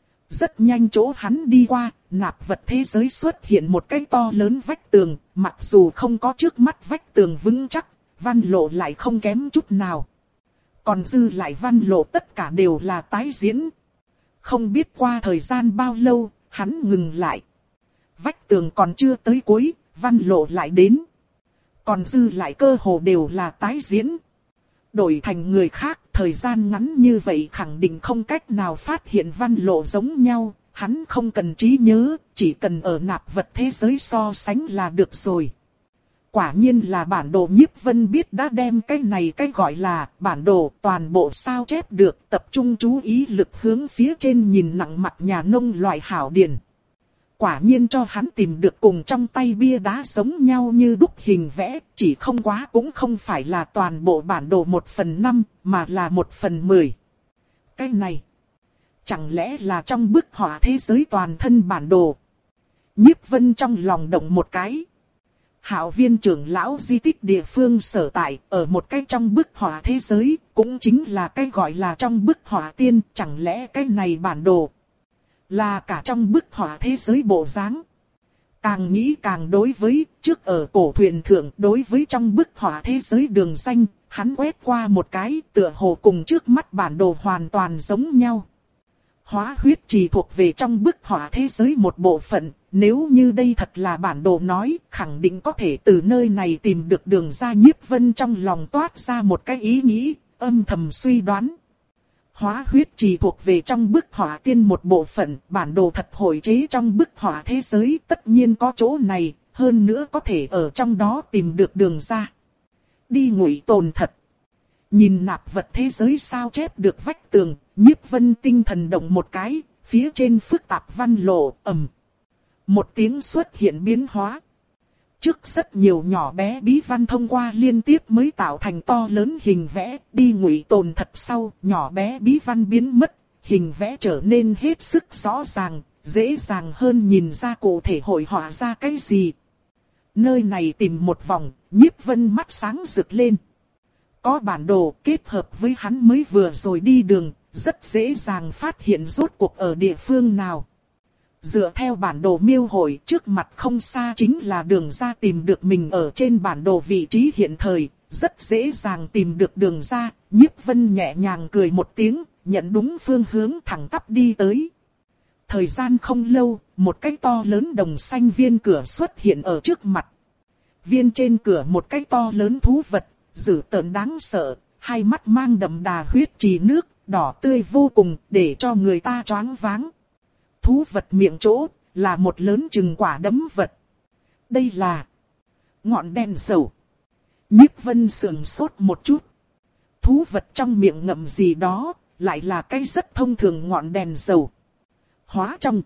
Rất nhanh chỗ hắn đi qua, nạp vật thế giới xuất hiện một cái to lớn vách tường, mặc dù không có trước mắt vách tường vững chắc, văn lộ lại không kém chút nào. Còn dư lại văn lộ tất cả đều là tái diễn. Không biết qua thời gian bao lâu, hắn ngừng lại. Vách tường còn chưa tới cuối, văn lộ lại đến. Còn dư lại cơ hồ đều là tái diễn. Đổi thành người khác, thời gian ngắn như vậy khẳng định không cách nào phát hiện văn lộ giống nhau. Hắn không cần trí nhớ, chỉ cần ở nạp vật thế giới so sánh là được rồi. Quả nhiên là bản đồ. Nhiếp Vân biết đã đem cái này cái gọi là bản đồ toàn bộ sao chép được, tập trung chú ý lực hướng phía trên nhìn nặng mặt nhà nông loại hảo điền. Quả nhiên cho hắn tìm được cùng trong tay bia đá giống nhau như đúc hình vẽ, chỉ không quá cũng không phải là toàn bộ bản đồ một phần năm, mà là một phần mười. Cái này, chẳng lẽ là trong bức họa thế giới toàn thân bản đồ? Nhiếp Vân trong lòng động một cái. Hạo viên trưởng lão di tích địa phương sở tại, ở một cái trong bức họa thế giới, cũng chính là cái gọi là trong bức họa tiên, chẳng lẽ cái này bản đồ là cả trong bức họa thế giới bộ dáng? Càng nghĩ càng đối với, trước ở cổ thuyền thượng đối với trong bức họa thế giới đường xanh, hắn quét qua một cái, tựa hồ cùng trước mắt bản đồ hoàn toàn giống nhau. Hóa huyết trì thuộc về trong bức họa thế giới một bộ phận, nếu như đây thật là bản đồ nói, khẳng định có thể từ nơi này tìm được đường ra. Nhiếp Vân trong lòng toát ra một cái ý nghĩ, âm thầm suy đoán. Hóa huyết trì thuộc về trong bức họa tiên một bộ phận, bản đồ thật hội chế trong bức họa thế giới tất nhiên có chỗ này, hơn nữa có thể ở trong đó tìm được đường ra. Đi ngụy tồn thật. Nhìn nạp vật thế giới sao chép được vách tường, Nhiếp Vân tinh thần động một cái, phía trên phức tạp văn lộ, ầm. Một tiếng xuất hiện biến hóa. Trước rất nhiều nhỏ bé bí văn thông qua liên tiếp mới tạo thành to lớn hình vẽ, đi ngụy tồn thật sau, nhỏ bé bí văn biến mất, hình vẽ trở nên hết sức rõ ràng, dễ dàng hơn nhìn ra cụ thể hội họa ra cái gì. Nơi này tìm một vòng, Nhiếp Vân mắt sáng rực lên. Có bản đồ kết hợp với hắn mới vừa rồi đi đường, rất dễ dàng phát hiện rốt cuộc ở địa phương nào. Dựa theo bản đồ miêu hồi trước mặt không xa chính là đường ra, tìm được mình ở trên bản đồ vị trí hiện thời, rất dễ dàng tìm được đường ra. Nhiếp Vân nhẹ nhàng cười một tiếng, nhận đúng phương hướng thẳng tắp đi tới. Thời gian không lâu, một cái to lớn đồng xanh viên cửa xuất hiện ở trước mặt. Viên trên cửa một cái to lớn thú vật, dữ tợn đáng sợ, hai mắt mang đậm đà huyết trì nước, đỏ tươi vô cùng, để cho người ta choáng váng. Thú vật miệng chỗ, là một lớn chừng quả đấm vật. Đây là ngọn đèn dầu. Nhiếp Vân sườn sốt một chút. Thú vật trong miệng ngậm gì đó, lại là cái rất thông thường ngọn đèn dầu. Hóa trong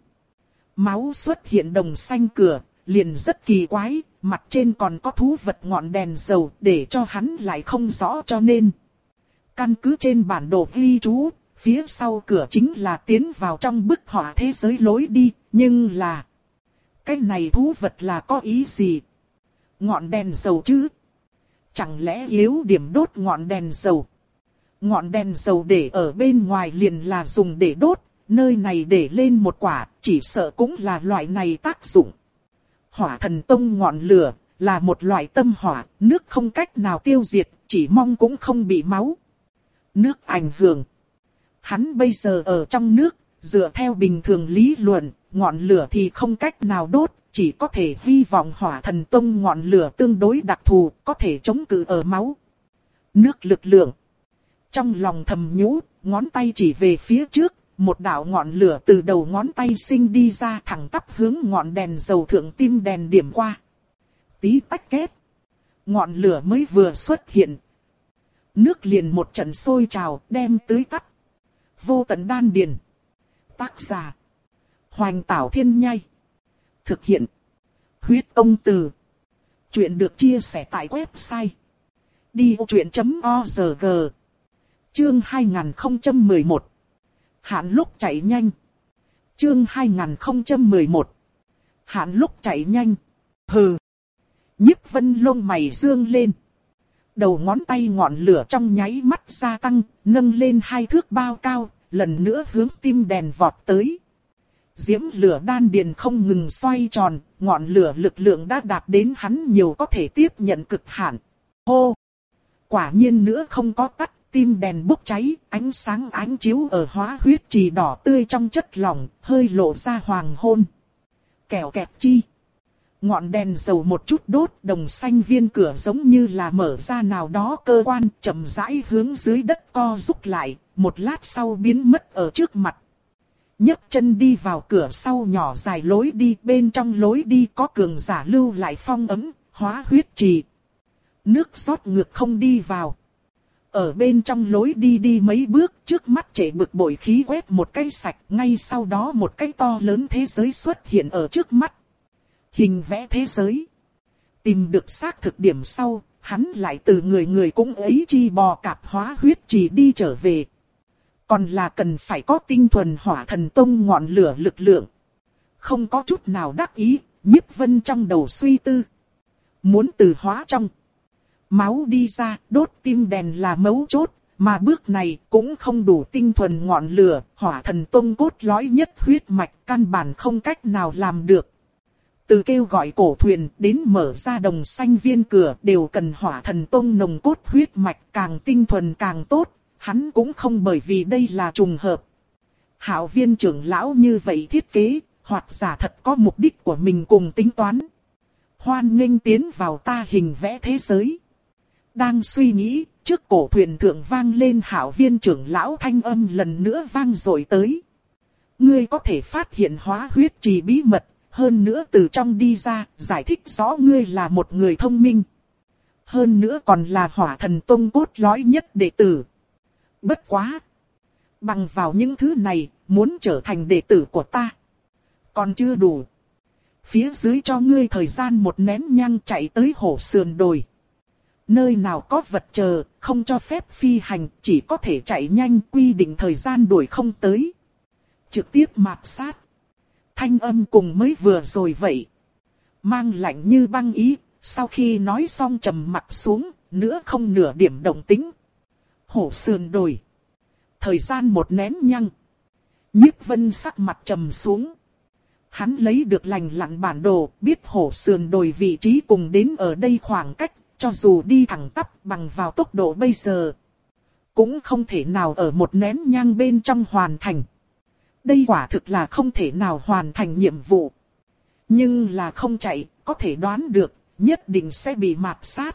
máu xuất hiện đồng xanh cửa, liền rất kỳ quái, mặt trên còn có thú vật ngọn đèn dầu, để cho hắn lại không rõ cho nên. Căn cứ trên bản đồ ghi chú, phía sau cửa chính là tiến vào trong bức họa thế giới lối đi, nhưng là... cái này thú vật là có ý gì? Ngọn đèn dầu chứ? Chẳng lẽ yếu điểm đốt ngọn đèn dầu? Ngọn đèn dầu để ở bên ngoài liền là dùng để đốt, nơi này để lên một quả, chỉ sợ cũng là loại này tác dụng. Hỏa thần tông ngọn lửa, là một loại tâm hỏa, nước không cách nào tiêu diệt, chỉ mong cũng không bị máu. Nước ảnh hưởng. Hắn bây giờ ở trong nước, dựa theo bình thường lý luận, ngọn lửa thì không cách nào đốt, chỉ có thể hy vọng hỏa thần tông ngọn lửa tương đối đặc thù, có thể chống cự ở máu. Nước lực lượng. Trong lòng thầm nhủ, ngón tay chỉ về phía trước, một đạo ngọn lửa từ đầu ngón tay sinh đi ra thẳng tắp hướng ngọn đèn dầu thượng tim đèn điểm qua. Tí tách két. Ngọn lửa mới vừa xuất hiện. Nước liền một trận sôi trào đem tưới tắt. Vô tận đan điền. Tác giả. Hoành Tảo Thiên Nhai. Thực hiện. Huyết Công Từ. Chuyện được chia sẻ tại website. đi ô chuyện chấm o rờ giê. Chương hai nghìn không trăm mười một. Hạn lúc chạy nhanh. Chương hai nghìn không trăm mười một. Hạn lúc chạy nhanh. Hừ. Nhiếp Vân lông mày dương lên. Đầu ngón tay ngọn lửa trong nháy mắt gia tăng, nâng lên hai thước bao cao, lần nữa hướng tim đèn vọt tới. Diễm lửa đan điền không ngừng xoay tròn, ngọn lửa lực lượng đã đạt đến hắn nhiều có thể tiếp nhận cực hạn. Hô! Quả nhiên nữa không có tắt, tim đèn bốc cháy, ánh sáng ánh chiếu ở hóa huyết trì đỏ tươi trong chất lỏng, hơi lộ ra hoàng hôn. Kẻo kẹt chi! Ngọn đèn dầu một chút đốt, đồng xanh viên cửa giống như là mở ra nào đó cơ quan, chậm rãi hướng dưới đất co rút lại, một lát sau biến mất ở trước mặt. Nhấc chân đi vào cửa sau nhỏ dài lối đi, bên trong lối đi có cường giả lưu lại phong ấm, hóa huyết trì. Nước rót ngược không đi vào. Ở bên trong lối đi đi mấy bước, trước mắt trễ bực bội khí quét một cái sạch, ngay sau đó một cái to lớn thế giới xuất hiện ở trước mắt. Hình vẽ thế giới. Tìm được xác thực điểm sau, hắn lại từ người người cũng ấy chi bò cạp hóa huyết trì đi trở về. Còn là cần phải có tinh thuần hỏa thần tông ngọn lửa lực lượng. Không có chút nào đắc ý, Nhiếp Vân trong đầu suy tư. Muốn từ hóa trong máu đi ra, đốt tim đèn là mấu chốt, mà bước này cũng không đủ tinh thuần ngọn lửa, hỏa thần tông cốt lõi nhất huyết mạch căn bản không cách nào làm được. Từ kêu gọi cổ thuyền đến mở ra đồng xanh viên cửa đều cần hỏa thần tông nồng cốt huyết mạch càng tinh thuần càng tốt, hắn cũng không bởi vì đây là trùng hợp. Hạo Viên trưởng lão như vậy thiết kế, hoặc giả thật có mục đích của mình cùng tính toán. Hoan nghênh tiến vào ta hình vẽ thế giới. Đang suy nghĩ, trước cổ thuyền thượng vang lên Hạo Viên trưởng lão thanh âm lần nữa vang dội tới. Ngươi có thể phát hiện hóa huyết trì bí mật. Hơn nữa từ trong đi ra, giải thích rõ ngươi là một người thông minh. hơn nữa còn là Hỏa Thần Tông cốt lõi nhất đệ tử. Bất quá! Bằng vào những thứ này, muốn trở thành đệ tử của ta. Còn chưa đủ. Phía dưới cho ngươi thời gian một nén nhang chạy tới Hổ Sườn Đồi. Nơi nào có vật chờ, không cho phép phi hành, chỉ có thể chạy nhanh, quy định thời gian đuổi không tới. Trực tiếp mạt sát. Thanh âm cùng mới vừa rồi vậy. Mang lạnh như băng ý, sau khi nói xong trầm mặt xuống, nữa không nửa điểm động tĩnh. Hổ Sườn Đồi. Thời gian một nén nhang. Nhiếp Vân sắc mặt trầm xuống. Hắn lấy được lành lặn bản đồ, biết Hổ Sườn Đồi vị trí cùng đến ở đây khoảng cách, cho dù đi thẳng tắp bằng vào tốc độ bây giờ. Cũng không thể nào ở một nén nhang bên trong hoàn thành. Đây quả thực là không thể nào hoàn thành nhiệm vụ. Nhưng là không chạy, có thể đoán được, nhất định sẽ bị mạt sát.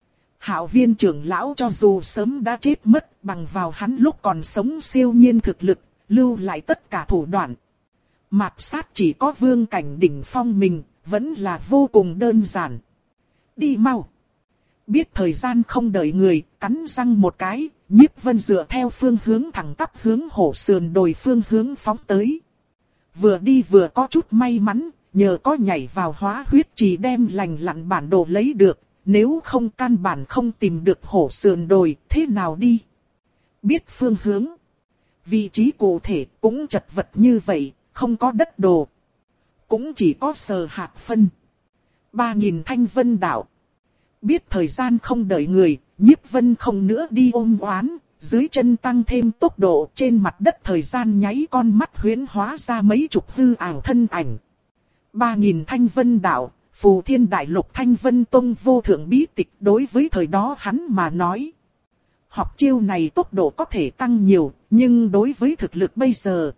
Hạo Viên trưởng lão cho dù sớm đã chết mất, bằng vào hắn lúc còn sống siêu nhiên thực lực, lưu lại tất cả thủ đoạn. Mạt sát chỉ có vương cảnh đỉnh phong mình, vẫn là vô cùng đơn giản. Đi mau! Biết thời gian không đợi người, cắn răng một cái, Nhiếp Vân dựa theo phương hướng thẳng tắp hướng Hổ Sườn Đồi phương hướng phóng tới. Vừa đi vừa có chút may mắn, nhờ có nhảy vào hóa huyết trì đem lành lặn bản đồ lấy được, nếu không căn bản không tìm được Hổ Sườn Đồi, thế nào đi? Biết phương hướng, vị trí cụ thể cũng chật vật như vậy, không có đất đồ. Cũng chỉ có sờ hạt phân. Ba nghìn thanh vân đảo. Biết thời gian không đợi người, Nhiếp Vân không nữa đi ôm oán, dưới chân tăng thêm tốc độ, trên mặt đất thời gian nháy con mắt huyễn hóa ra mấy chục hư ảo thân ảnh. Ba nghìn thanh vân đảo, Phù Thiên Đại Lục Thanh Vân Tông vô thượng bí tịch, đối với thời đó hắn mà nói. Học chiêu này tốc độ có thể tăng nhiều, nhưng đối với thực lực bây giờ,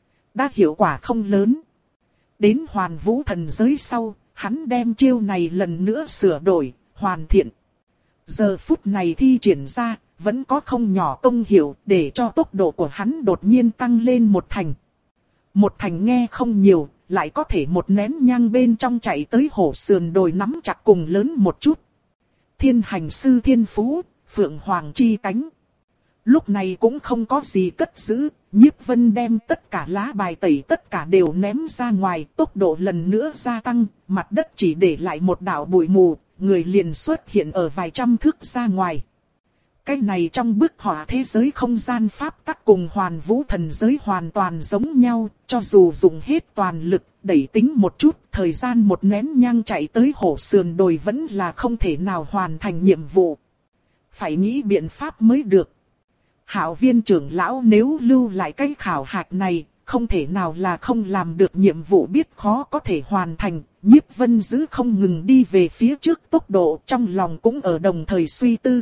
đã hiệu quả không lớn. Đến Hoàn Vũ thần giới sau, hắn đem chiêu này lần nữa sửa đổi, hoàn thiện. Giờ phút này thi triển ra, vẫn có không nhỏ công hiệu để cho tốc độ của hắn đột nhiên tăng lên một thành. Một thành nghe không nhiều, lại có thể một nén nhang bên trong chạy tới Hổ Sườn Đồi nắm chặt cùng lớn một chút. Thiên hành sư thiên phú, phượng hoàng chi cánh. Lúc này cũng không có gì cất giữ, Nhiếp Vân đem tất cả lá bài tẩy tất cả đều ném ra ngoài, tốc độ lần nữa gia tăng, mặt đất chỉ để lại một đạo bụi mù, người liền xuất hiện ở vài trăm thước ra ngoài. Cái này trong bức họa thế giới không gian pháp tắc cùng Hoàn Vũ thần giới hoàn toàn giống nhau, cho dù dùng hết toàn lực, đẩy tính một chút, thời gian một nén nhang chạy tới Hổ Sườn Đồi vẫn là không thể nào hoàn thành nhiệm vụ. Phải nghĩ biện pháp mới được. Hạo Viên trưởng lão nếu lưu lại cái khảo hạch này, không thể nào là không làm được nhiệm vụ, biết khó có thể hoàn thành. Nhiếp Vân giữ không ngừng đi về phía trước, tốc độ trong lòng cũng ở đồng thời suy tư.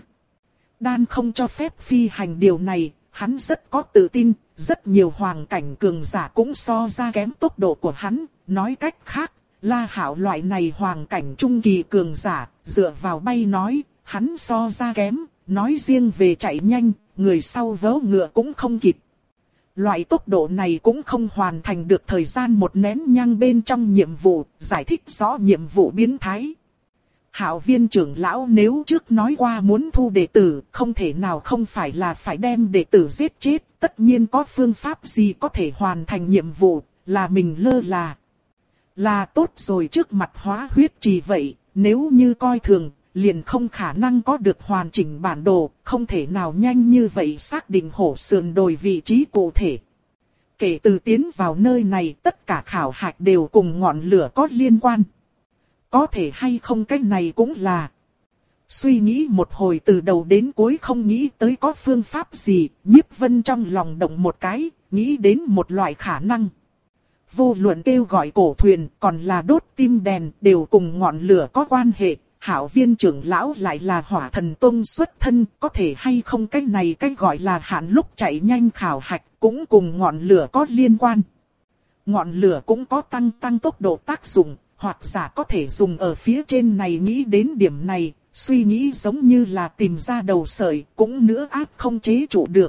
Đan không cho phép phi hành điều này, hắn rất có tự tin, rất nhiều hoàng cảnh cường giả cũng so ra kém tốc độ của hắn. Nói cách khác, La Hạo loại này hoàng cảnh trung kỳ cường giả, dựa vào bay nói, hắn so ra kém, nói riêng về chạy nhanh, người sau vớ ngựa cũng không kịp. Loại tốc độ này cũng không hoàn thành được thời gian một nén nhang bên trong nhiệm vụ, giải thích rõ nhiệm vụ biến thái. Hạo Viên trưởng lão nếu trước nói qua muốn thu đệ tử, không thể nào không phải là phải đem đệ tử giết chết, tất nhiên có phương pháp gì có thể hoàn thành nhiệm vụ, là mình lơ là. Là tốt rồi, trước mặt hóa huyết trì vậy, nếu như coi thường, liền không khả năng có được hoàn chỉnh bản đồ, không thể nào nhanh như vậy xác định Hổ Sườn Đồi vị trí cụ thể. Kể từ tiến vào nơi này, tất cả khảo hạch đều cùng ngọn lửa có liên quan. Có thể hay không, cái này cũng là. Suy nghĩ một hồi từ đầu đến cuối không nghĩ tới có phương pháp gì, Nhiếp Vân trong lòng động một cái, nghĩ đến một loại khả năng. Vô luận kêu gọi cổ thuyền, còn là đốt tim đèn, đều cùng ngọn lửa có quan hệ. Hạo Viên trưởng lão lại là Hỏa Thần Tông xuất thân, có thể hay không, cái này cái gọi là hạn lúc chạy nhanh khảo hạch, cũng cùng ngọn lửa có liên quan. Ngọn lửa cũng có tăng tăng tốc độ tác dụng, hoặc giả có thể dùng ở phía trên này. Nghĩ đến điểm này, suy nghĩ giống như là tìm ra đầu sợi, cũng nữa áp không chế trụ được.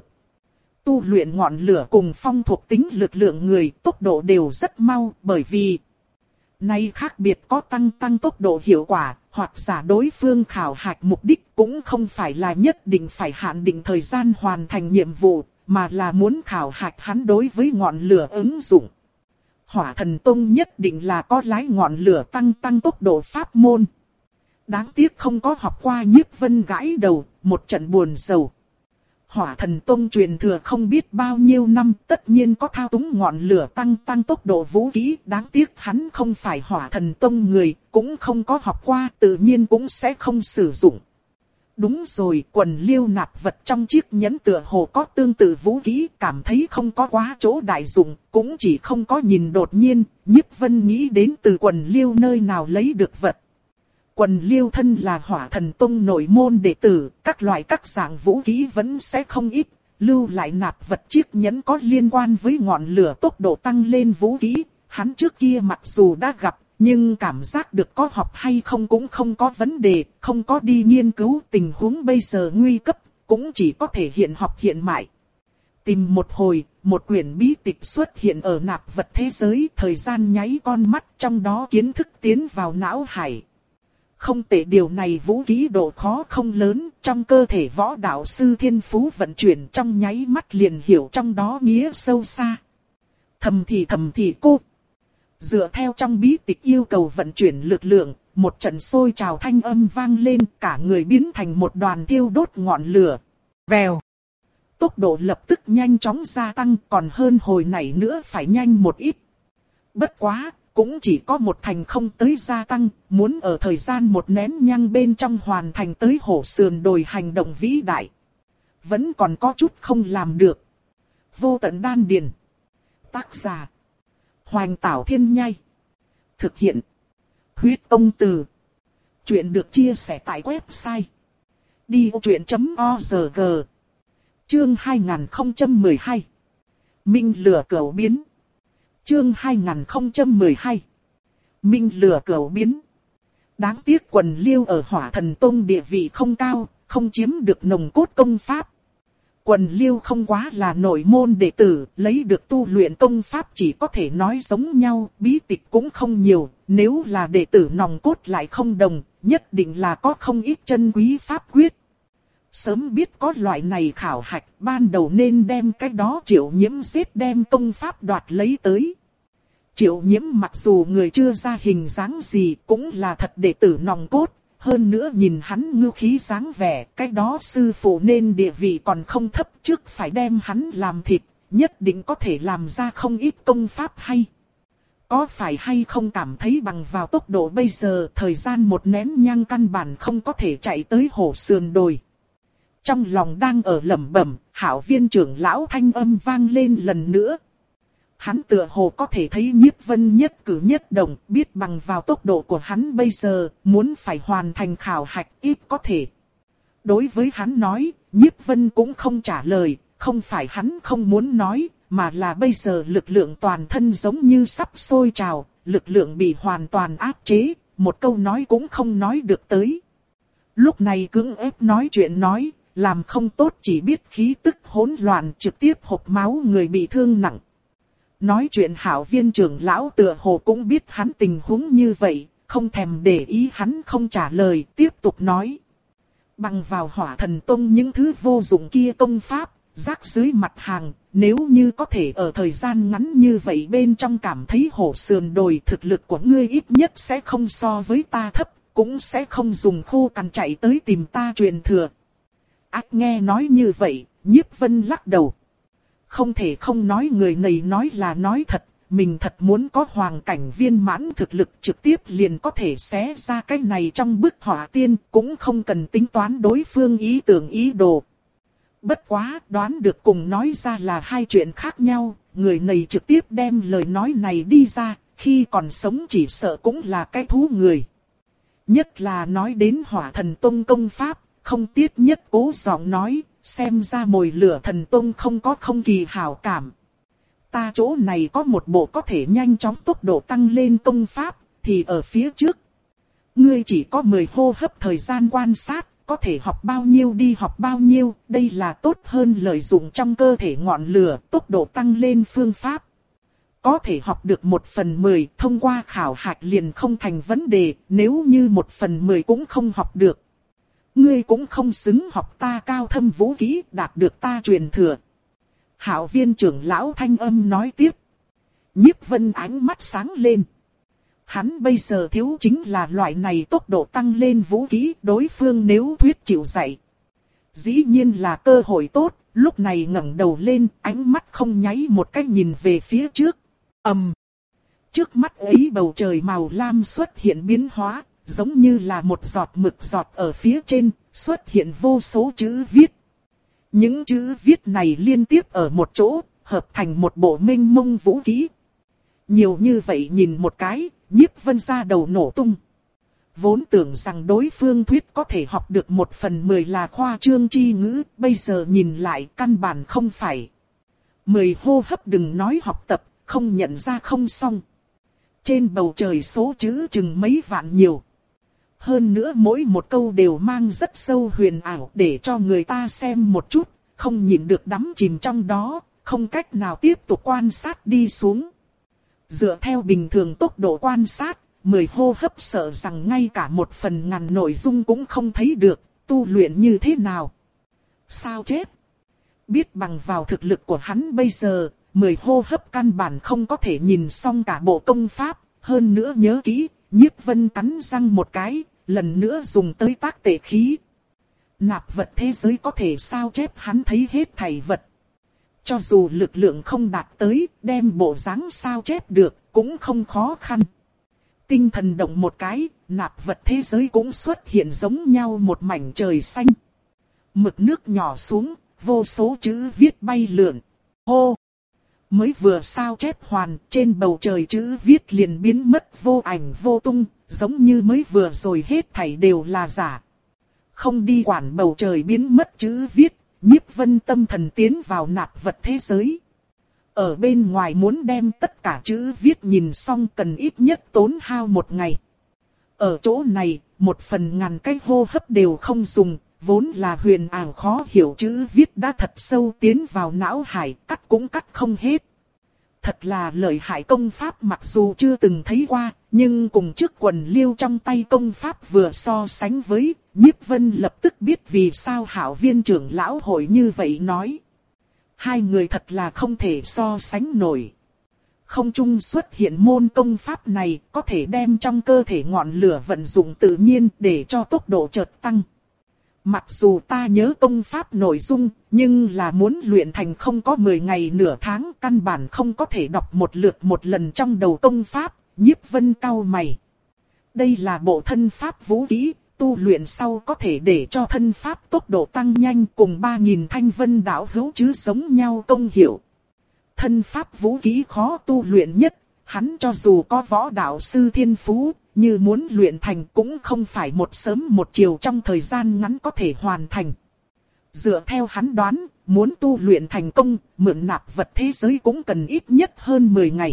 Tu luyện ngọn lửa cùng phong thuộc tính lực lượng người, tốc độ đều rất mau, bởi vì này khác biệt có tăng tăng tốc độ hiệu quả, Hoặc giả đối phương khảo hạch mục đích cũng không phải là nhất định phải hạn định thời gian hoàn thành nhiệm vụ, mà là muốn khảo hạch hắn đối với ngọn lửa ứng dụng. Hỏa Thần Tông nhất định là có lái ngọn lửa tăng tăng tốc độ pháp môn. Đáng tiếc không có học qua. Nhiếp Vân gãi đầu, một trận buồn rầu. Hỏa Thần Tông truyền thừa không biết bao nhiêu năm, tất nhiên có thao túng ngọn lửa tăng tăng tốc độ vũ khí. Đáng tiếc hắn không phải Hỏa Thần Tông người, cũng không có học qua, tự nhiên cũng sẽ không sử dụng. Đúng rồi, quần liêu nạp vật trong chiếc nhẫn tựa hồ có tương tự vũ khí, cảm thấy không có quá chỗ đại dụng, cũng chỉ không có nhìn. Đột nhiên, Nhiếp Vân nghĩ đến từ quần liêu nơi nào lấy được vật. Quần liêu thân là Hỏa Thần Tông nội môn đệ tử, các loại các dạng vũ khí vẫn sẽ không ít, lưu lại nạp vật chiếc nhẫn có liên quan với ngọn lửa tốc độ tăng lên vũ khí. Hắn trước kia mặc dù đã gặp, nhưng cảm giác được có học hay không cũng không có vấn đề, không có đi nghiên cứu. Tình huống bây giờ nguy cấp, cũng chỉ có thể hiện học hiện mại. Tìm một hồi, một quyển bí tịch xuất hiện ở nạp vật thế giới, thời gian nháy con mắt, trong đó kiến thức tiến vào não hải. Không tệ, điều này vũ khí độ khó không lớn, trong cơ thể võ đạo sư thiên phú vận chuyển trong nháy mắt liền hiểu trong đó nghĩa sâu xa. Thầm thì thầm thì cô. Dựa theo trong bí tịch yêu cầu vận chuyển lực lượng, một trận sôi trào thanh âm vang lên, cả người biến thành một đoàn thiêu đốt ngọn lửa. Vèo. Tốc độ lập tức nhanh chóng gia tăng, còn hơn hồi nãy nữa phải nhanh một ít. Bất quá, cũng chỉ có một thành không tới gia tăng, muốn ở thời gian một nén nhang bên trong hoàn thành tới hổ sườn đồi hành động vĩ đại. Vẫn còn có chút không làm được. Vô tận đan điền. Tác giả: Hoành Tảo Thiên Nhai. Thực hiện: Huyết Công Từ. Chuyện được chia sẻ tại website đi ô chuyện chấm org. Chương hai nghìn không trăm mười hai. Minh lửa cửu biến. Chương hai nghìn không trăm mười hai. Minh lửa cửu biến. Đáng tiếc quần liêu ở Hỏa Thần Tông địa vị không cao, không chiếm được nồng cốt công pháp. Quần liêu không quá là nội môn đệ tử, lấy được tu luyện công pháp chỉ có thể nói giống nhau, bí tịch cũng không nhiều, nếu là đệ tử nòng cốt lại không đồng, nhất định là có không ít chân quý pháp quyết. Sớm biết có loại này khảo hạch, ban đầu nên đem cái đó Triệu Nhiễm giết đem công pháp đoạt lấy tới. Triệu Nhiễm mặc dù người chưa ra hình dáng gì, cũng là thật đệ tử nòng cốt. Hơn nữa nhìn hắn ngưu khí dáng vẻ, cái đó sư phụ nên địa vị còn không thấp, trước phải đem hắn làm thịt, nhất định có thể làm ra không ít công pháp hay. Có phải hay không cảm thấy bằng vào tốc độ bây giờ, thời gian một nén nhang căn bản không có thể chạy tới hổ sườn đồi. Trong lòng đang ở lẩm bẩm, Hảo Viên trưởng lão thanh âm vang lên lần nữa. Hắn tựa hồ có thể thấy Nhiếp Vân nhất cử nhất động, biết bằng vào tốc độ của hắn bây giờ, muốn phải hoàn thành khảo hạch ít có thể. Đối với hắn nói, Nhiếp Vân cũng không trả lời, không phải hắn không muốn nói, mà là bây giờ lực lượng toàn thân giống như sắp sôi trào, lực lượng bị hoàn toàn áp chế, một câu nói cũng không nói được tới. Lúc này cưỡng ép nói chuyện nói, làm không tốt chỉ biết khí tức hỗn loạn trực tiếp hộc máu người bị thương nặng. Nói chuyện Hảo Viên trưởng lão tựa hồ cũng biết hắn tình huống như vậy, không thèm để ý hắn không trả lời, tiếp tục nói. Bằng vào Hỏa Thần Tông những thứ vô dụng kia công pháp, rác dưới mặt hàng, nếu như có thể ở thời gian ngắn như vậy bên trong cảm thấy hổ sườn đồi thực lực của ngươi ít nhất sẽ không so với ta thấp, cũng sẽ không dùng khô cằn chạy tới tìm ta truyền thừa. Ác nghe nói như vậy, Nhiếp Vân lắc đầu. Không thể không nói người này nói là nói thật, mình thật muốn có hoàng cảnh viên mãn thực lực trực tiếp liền có thể xé ra cái này trong bức họa tiên, cũng không cần tính toán đối phương ý tưởng ý đồ. Bất quá đoán được cùng nói ra là hai chuyện khác nhau, người này trực tiếp đem lời nói này đi ra, khi còn sống chỉ sợ cũng là cái thú người. Nhất là nói đến Hỏa Thần Tông công pháp, không tiết nhất cố giọng nói, xem ra mồi lửa thần tông không có không kỳ hảo cảm. Ta chỗ này có một bộ có thể nhanh chóng tốc độ tăng lên công pháp, thì ở phía trước. Ngươi chỉ có mười hô hấp thời gian quan sát, có thể học bao nhiêu đi học bao nhiêu, đây là tốt hơn lợi dụng trong cơ thể ngọn lửa, tốc độ tăng lên phương pháp. có thể học được một phần mười, thông qua khảo hạch liền không thành vấn đề, nếu như một phần mười cũng không học được. Ngươi cũng không xứng học ta cao thâm vũ kỹ, đạt được ta truyền thừa. Hạo Viên trưởng lão thanh âm nói tiếp. Nhiếp Vân ánh mắt sáng lên. Hắn bây giờ thiếu chính là loại này tốc độ tăng lên vũ khí, đối phương nếu thuyết chịu dạy. Dĩ nhiên là cơ hội tốt, lúc này ngẩng đầu lên, ánh mắt không nháy một cách nhìn về phía trước. ầm, um. Trước mắt ấy bầu trời màu lam xuất hiện biến hóa, giống như là một giọt mực giọt ở phía trên, xuất hiện vô số chữ viết. Những chữ viết này liên tiếp ở một chỗ, hợp thành một bộ mênh mông vũ khí. Nhiều như vậy nhìn một cái, Nhiếp Vân ra đầu nổ tung. Vốn tưởng rằng đối phương thuyết có thể học được một phần mười là khoa trương chi ngữ, bây giờ nhìn lại căn bản không phải. Mười hô hấp đừng nói học tập, không nhận ra không xong. Trên bầu trời số chữ chừng mấy vạn nhiều. Hơn nữa mỗi một câu đều mang rất sâu huyền ảo để cho người ta xem một chút, không nhịn được đắm chìm trong đó, không cách nào tiếp tục quan sát đi xuống. Dựa theo bình thường tốc độ quan sát, mười hô hấp sợ rằng ngay cả một phần ngàn nội dung cũng không thấy được, tu luyện như thế nào. Sao chép? Biết bằng vào thực lực của hắn bây giờ, mười hô hấp căn bản không có thể nhìn xong cả bộ công pháp, hơn nữa nhớ kỹ, Nhiếp Vân cắn răng một cái, lần nữa dùng tới tác tệ khí. Nạp vật thế giới có thể sao chép hắn thấy hết thảy vật. Cho dù lực lượng không đạt tới, đem bộ dáng sao chép được, cũng không khó khăn. Tinh thần động một cái, nạp vật thế giới cũng xuất hiện giống nhau một mảnh trời xanh. Mực nước nhỏ xuống, vô số chữ viết bay lượn. Hô! Mới vừa sao chép hoàn, trên bầu trời chữ viết liền biến mất vô ảnh vô tung, giống như mới vừa rồi hết thảy đều là giả. Không đi quản bầu trời biến mất chữ viết, Nhiếp Vân tâm thần tiến vào nạp vật thế giới. Ở bên ngoài muốn đem tất cả chữ viết nhìn xong cần ít nhất tốn hao một ngày. Ở chỗ này, một phần ngàn cái hô hấp đều không dùng, vốn là huyền ảo khó hiểu chữ viết đã thật sâu tiến vào não hải, cắt cũng cắt không hết. Thật là lợi hại công pháp, mặc dù chưa từng thấy qua, nhưng cùng trước quần liêu trong tay công pháp vừa so sánh với, Nhiếp Vân lập tức biết vì sao Hạo Viên trưởng lão hội như vậy nói. Hai người thật là không thể so sánh nổi. Không trung xuất hiện môn công pháp này có thể đem trong cơ thể ngọn lửa vận dụng tự nhiên để cho tốc độ chợt tăng. Mặc dù ta nhớ công pháp nội dung, nhưng là muốn luyện thành không có mười ngày nửa tháng, căn bản không có thể đọc một lượt một lần trong đầu công pháp. Nhiếp Vân cau mày. Đây là bộ thân pháp vũ kỹ, tu luyện sau có thể để cho thân pháp tốc độ tăng nhanh, cùng ba nghìn thanh vân đạo hữu chứ giống nhau công hiệu. Thân pháp vũ kỹ khó tu luyện nhất, hắn cho dù có võ đạo sư thiên phú, như muốn luyện thành cũng không phải một sớm một chiều trong thời gian ngắn có thể hoàn thành. Dựa theo hắn đoán, muốn tu luyện thành công, mượn nạp vật thế giới cũng cần ít nhất hơn mười ngày.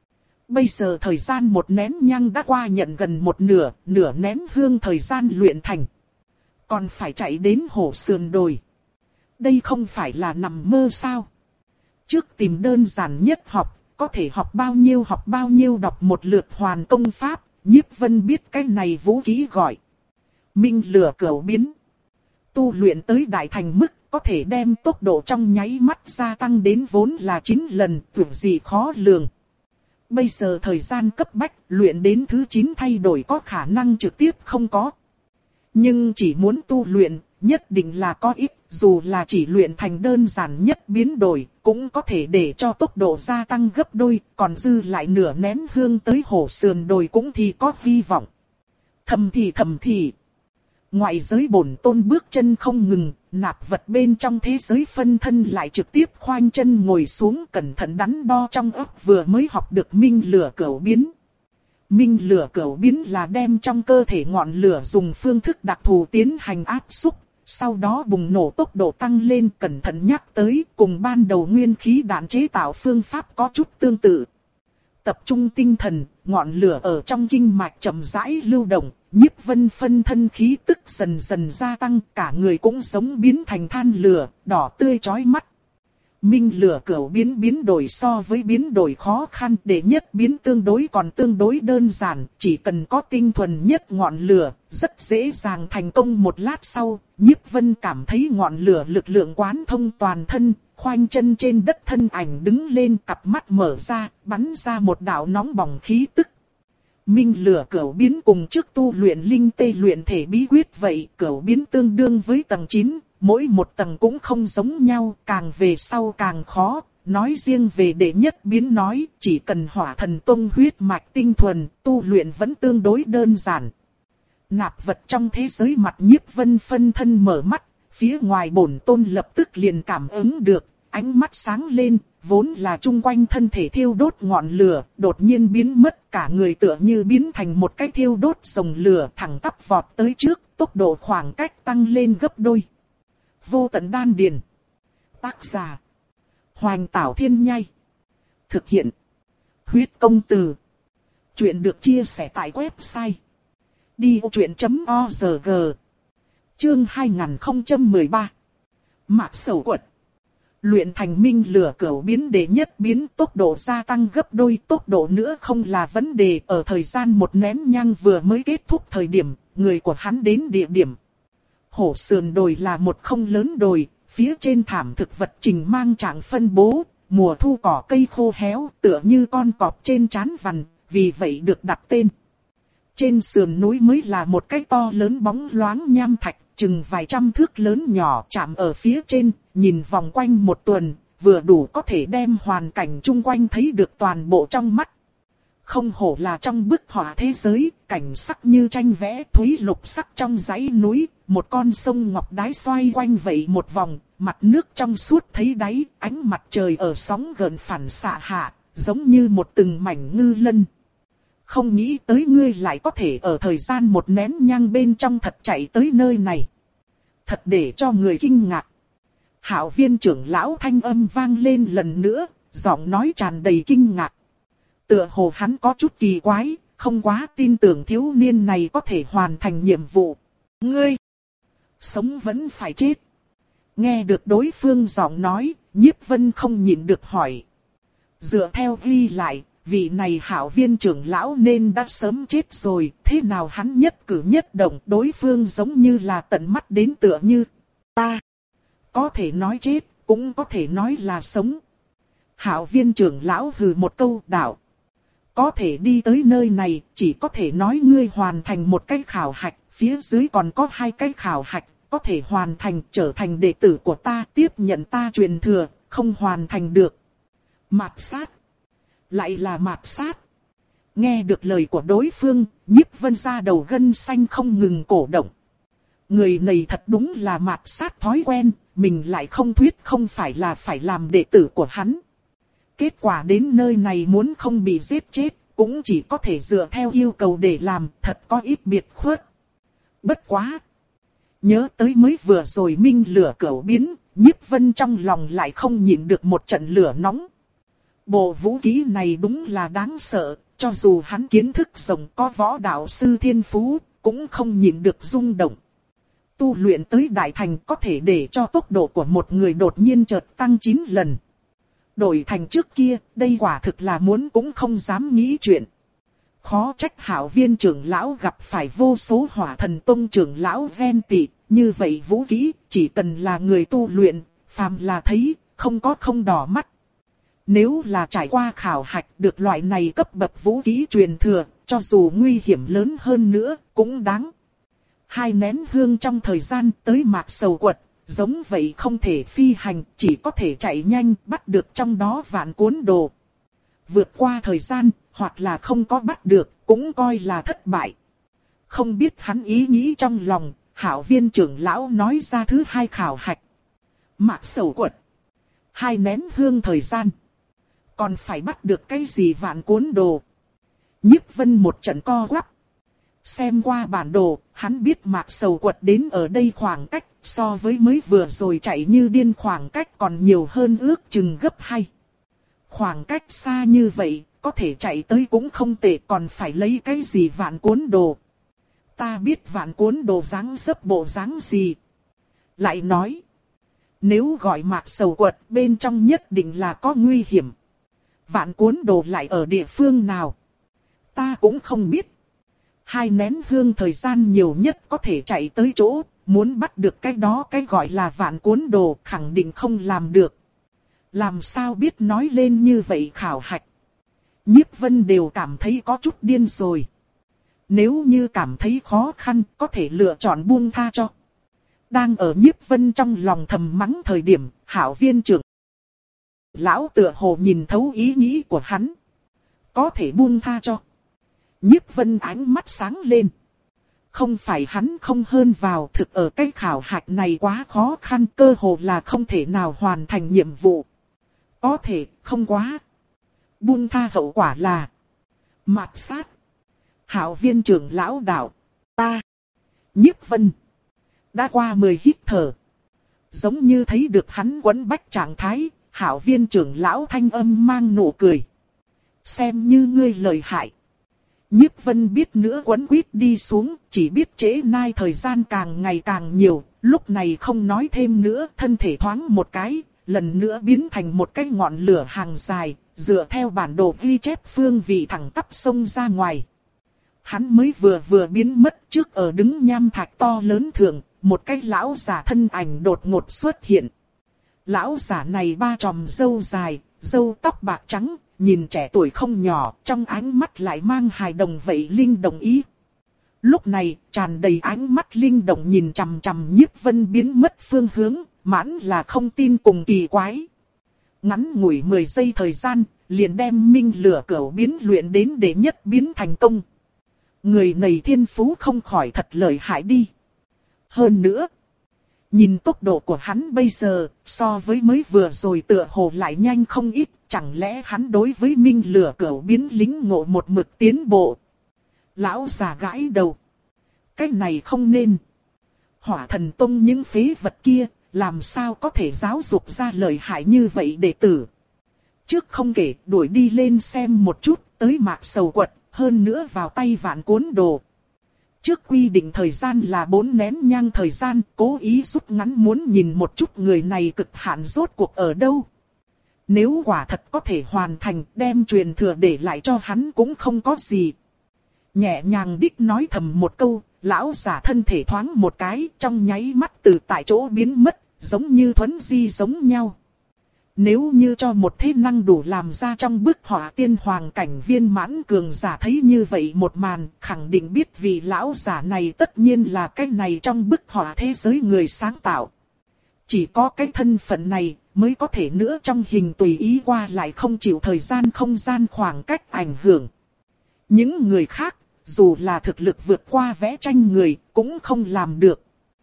Bây giờ thời gian một nén nhang đã qua nhận gần một nửa, nửa nén hương thời gian luyện thành. Còn phải chạy đến Hổ Sườn Đồi. Đây không phải là nằm mơ sao? Trước tìm đơn giản nhất học, có thể học bao nhiêu học bao nhiêu, đọc một lượt hoàn công pháp. Nhiếp Vân biết cái này vũ khí gọi Minh Lửa Cửu Biến. Tu luyện tới đại thành mức, có thể đem tốc độ trong nháy mắt gia tăng đến vốn là chín lần, tưởng gì khó lường. Bây giờ thời gian cấp bách, luyện đến thứ chín thay đổi có khả năng trực tiếp không có. Nhưng chỉ muốn tu luyện, nhất định là có ít, dù là chỉ luyện thành đơn giản nhất biến đổi, cũng có thể để cho tốc độ gia tăng gấp đôi, còn dư lại nửa nén hương tới Hổ Sườn Đồi cũng thì có hy vọng. Thầm thì thầm thì. Ngoại giới bổn tôn bước chân không ngừng, nạp vật bên trong thế giới phân thân lại trực tiếp khoanh chân ngồi xuống cẩn thận đắn đo trong óc vừa mới học được Minh Lửa Cửu Biến. Minh Lửa Cửu Biến là đem trong cơ thể ngọn lửa dùng phương thức đặc thù tiến hành áp xúc, sau đó bùng nổ tốc độ tăng lên, cẩn thận nhắc tới cùng ban đầu nguyên khí đạn chế tạo phương pháp có chút tương tự. Tập trung tinh thần, ngọn lửa ở trong kinh mạch chậm rãi lưu động, Nhiếp Vân phân thân khí tức dần dần gia tăng, cả người cũng giống biến thành than lửa, đỏ tươi chói mắt. Minh lửa cửu biến biến đổi so với biến đổi khó khăn, đệ nhất biến tương đối còn tương đối đơn giản, chỉ cần có tinh thuần nhất ngọn lửa, rất dễ dàng thành công. Một lát sau, Nhiếp Vân cảm thấy ngọn lửa lực lượng quán thông toàn thân, khoanh chân trên đất thân ảnh đứng lên, cặp mắt mở ra, bắn ra một đạo nóng bỏng khí tức. Minh lửa cửu biến cùng trước tu luyện linh tê luyện thể bí quyết vậy, cửu biến tương đương với tầng chín. Mỗi một tầng cũng không giống nhau, càng về sau càng khó. Nói riêng về đệ nhất biến nói, chỉ cần hỏa thần tông huyết mạch tinh thuần, tu luyện vẫn tương đối đơn giản. Nạp vật trong thế giới mặt Nhiếp Vân phân thân mở mắt, phía ngoài bổn tôn lập tức liền cảm ứng được, ánh mắt sáng lên, vốn là chung quanh thân thể thiêu đốt ngọn lửa, đột nhiên biến mất, cả người tựa như biến thành một cái thiêu đốt rồng lửa thẳng tắp vọt tới trước, tốc độ khoảng cách tăng lên gấp đôi. Vô tận đan điền. Tác giả: Hoành Tảo Thiên Nhai. Thực hiện: Huyết Công Từ. Chuyện được chia sẻ tại website đi ô chuyện chấm org. Chương hai nghìn không trăm mười ba. Mạc Sầu Quật. Luyện thành minh lửa cửu biến đệ nhất biến, tốc độ gia tăng gấp đôi, tốc độ nữa không là vấn đề. Ở thời gian một nén nhang vừa mới kết thúc thời điểm, người của hắn đến địa điểm. Hổ sườn đồi là một không lớn đồi, phía trên thảm thực vật trình mang trạng phân bố, mùa thu cỏ cây khô héo, tựa như con cọp trên trán vằn, vì vậy được đặt tên. Trên sườn núi mới là một cái to lớn bóng loáng nham thạch, chừng vài trăm thước lớn nhỏ chạm ở phía trên, nhìn vòng quanh một tuần, vừa đủ có thể đem hoàn cảnh chung quanh thấy được toàn bộ trong mắt. Không hổ là trong bức họa thế giới, cảnh sắc như tranh vẽ, thúy lục sắc trong dãy núi, một con sông ngọc đáy xoay quanh vậy một vòng, mặt nước trong suốt thấy đáy, ánh mặt trời ở sóng gợn phản xạ hạ, giống như một từng mảnh ngư lân. Không nghĩ tới ngươi lại có thể ở thời gian một nén nhang bên trong thật chạy tới nơi này. Thật để cho người kinh ngạc. Hạo Viên trưởng lão thanh âm vang lên lần nữa, giọng nói tràn đầy kinh ngạc. Tựa hồ hắn có chút kỳ quái, không quá tin tưởng thiếu niên này có thể hoàn thành nhiệm vụ. Ngươi, sống vẫn phải chết. Nghe được đối phương giọng nói, Nhiếp Vân không nhịn được hỏi. Dựa theo ghi lại, vị này Hạo Viên trưởng lão nên đã sớm chết rồi, thế nào hắn nhất cử nhất động đối phương giống như là tận mắt đến tựa như ta. Có thể nói chết, cũng có thể nói là sống. Hạo Viên trưởng lão hừ một câu đạo. Có thể đi tới nơi này, chỉ có thể nói ngươi hoàn thành một cái khảo hạch, phía dưới còn có hai cái khảo hạch, có thể hoàn thành trở thành đệ tử của ta, tiếp nhận ta truyền thừa, không hoàn thành được. Mạt sát. Lại là mạt sát. Nghe được lời của đối phương, Nhiếp Vân ra đầu gân xanh không ngừng cổ động. Người này thật đúng là mạt sát thói quen, mình lại không thuyết không phải là phải làm đệ tử của hắn. Kết quả đến nơi này muốn không bị giết chết, cũng chỉ có thể dựa theo yêu cầu để làm, thật có ít biệt khuất. Bất quá. Nhớ tới mới vừa rồi minh lửa cửu biến, Nhiếp Vân trong lòng lại không nhịn được một trận lửa nóng. Bộ vũ khí này đúng là đáng sợ, cho dù hắn kiến thức rộng có võ đạo sư thiên phú, cũng không nhịn được rung động. Tu luyện tới đại thành có thể để cho tốc độ của một người đột nhiên chợt tăng chín lần. Đổi thành trước kia, đây quả thực là muốn cũng không dám nghĩ chuyện. Khó trách Hạo Viên trưởng lão gặp phải vô số hỏa thần tông trưởng lão ghen tị, như vậy vũ khí, chỉ cần là người tu luyện, phàm là thấy, không có không đỏ mắt. Nếu là trải qua khảo hạch được loại này cấp bậc vũ khí truyền thừa, cho dù nguy hiểm lớn hơn nữa, cũng đáng. Hai nén hương trong thời gian tới Mạc Sầu Quật, giống vậy không thể phi hành, chỉ có thể chạy nhanh bắt được trong đó vạn cuốn đồ. Vượt qua thời gian, hoặc là không có bắt được, cũng coi là thất bại. Không biết hắn ý nghĩ trong lòng, Hạo Viên trưởng lão nói ra thứ hai khảo hạch. Mạc Sầu Quật. Hai nén hương thời gian. Còn phải bắt được cái gì vạn cuốn đồ. Nhiếp Vân một trận co quắp. Xem qua bản đồ, hắn biết Mạc Sầu Quật đến ở đây khoảng cách, so với mới vừa rồi chạy như điên khoảng cách còn nhiều hơn ước chừng gấp hai. Khoảng cách xa như vậy, có thể chạy tới cũng không tệ, còn phải lấy cái gì vạn cuốn đồ. Ta biết vạn cuốn đồ dáng dấp bộ dáng gì. Lại nói, Nếu gọi mạc sầu quật bên trong nhất định là có nguy hiểm. Vạn cuốn đồ lại ở địa phương nào? Ta cũng không biết. Hai nén hương thời gian nhiều nhất có thể chạy tới chỗ, muốn bắt được cái đó cái gọi là vạn cuốn đồ khẳng định không làm được. Làm sao biết nói lên như vậy khảo hạch. Nhiếp Vân đều cảm thấy có chút điên rồi. Nếu như cảm thấy khó khăn có thể lựa chọn buông tha cho. Đang ở Nhiếp Vân trong lòng thầm mắng thời điểm, Hảo Viên trưởng lão tựa hồ nhìn thấu ý nghĩ của hắn. Có thể buông tha cho. Nhiếp Vân ánh mắt sáng lên. Không phải hắn không hơn vào, thực ở cái khảo hạch này quá khó khăn, cơ hồ là không thể nào hoàn thành nhiệm vụ. Có thể, không quá. Buông tha hậu quả là mạt sát. Hảo Viên trưởng lão đạo, ta, Nhiếp Vân đã qua mười hít thở. Giống như thấy được hắn quấn bách trạng thái, Hảo Viên trưởng lão thanh âm mang nụ cười. Xem như ngươi lợi hại. Nhiếp Vân biết nữa quấn quýt đi xuống, chỉ biết trễ nai thời gian càng ngày càng nhiều, lúc này không nói thêm nữa, thân thể thoáng một cái, lần nữa biến thành một cái ngọn lửa hàng dài, dựa theo bản đồ ghi chép phương vị thẳng tắp sông ra ngoài. Hắn mới vừa vừa biến mất trước ở đứng nham thạch to lớn thượng, một cái lão giả thân ảnh đột ngột xuất hiện. Lão giả này ba chòm râu dài, râu tóc bạc trắng, nhìn trẻ tuổi không nhỏ, trong ánh mắt lại mang hài đồng vậy linh động ý. Lúc này, tràn đầy ánh mắt linh động nhìn chằm chằm Nhiếp Vân biến mất phương hướng, mãn là không tin cùng kỳ quái. Ngắn ngủi mười giây thời gian, liền đem minh lửa cửu biến luyện đến đệ nhất biến thành công. Người này thiên phú không khỏi thật lợi hại đi. Hơn nữa, nhìn tốc độ của hắn bây giờ, so với mới vừa rồi tựa hồ lại nhanh không ít, chẳng lẽ hắn đối với minh lửa cửu biến lính ngộ một mực tiến bộ. Lão già gãi đầu. Cái này không nên. Hỏa Thần Tông những phế vật kia, làm sao có thể giáo dục ra lợi hại như vậy đệ tử. Trước không kể đuổi đi lên xem một chút, tới mạc sầu quật, hơn nữa vào tay vạn cuốn đồ. Trước quy định thời gian là bốn nén nhang thời gian, cố ý rút ngắn muốn nhìn một chút người này cực hạn rốt cuộc ở đâu. Nếu quả thật có thể hoàn thành, đem truyền thừa để lại cho hắn cũng không có gì. Nhẹ nhàng đích nói thầm một câu, lão giả thân thể thoáng một cái, trong nháy mắt từ tại chỗ biến mất, giống như thuấn di giống nhau. Nếu như cho một thế năng đủ làm ra trong bức họa tiên hoàng cảnh viên mãn cường giả thấy như vậy một màn, khẳng định biết vì lão giả này tất nhiên là cái này trong bức họa thế giới người sáng tạo. Chỉ có cái thân phận này mới có thể nữa trong hình tùy ý qua lại không chịu thời gian không gian khoảng cách ảnh hưởng. Những người khác, dù là thực lực vượt qua vẽ tranh người, cũng không làm được.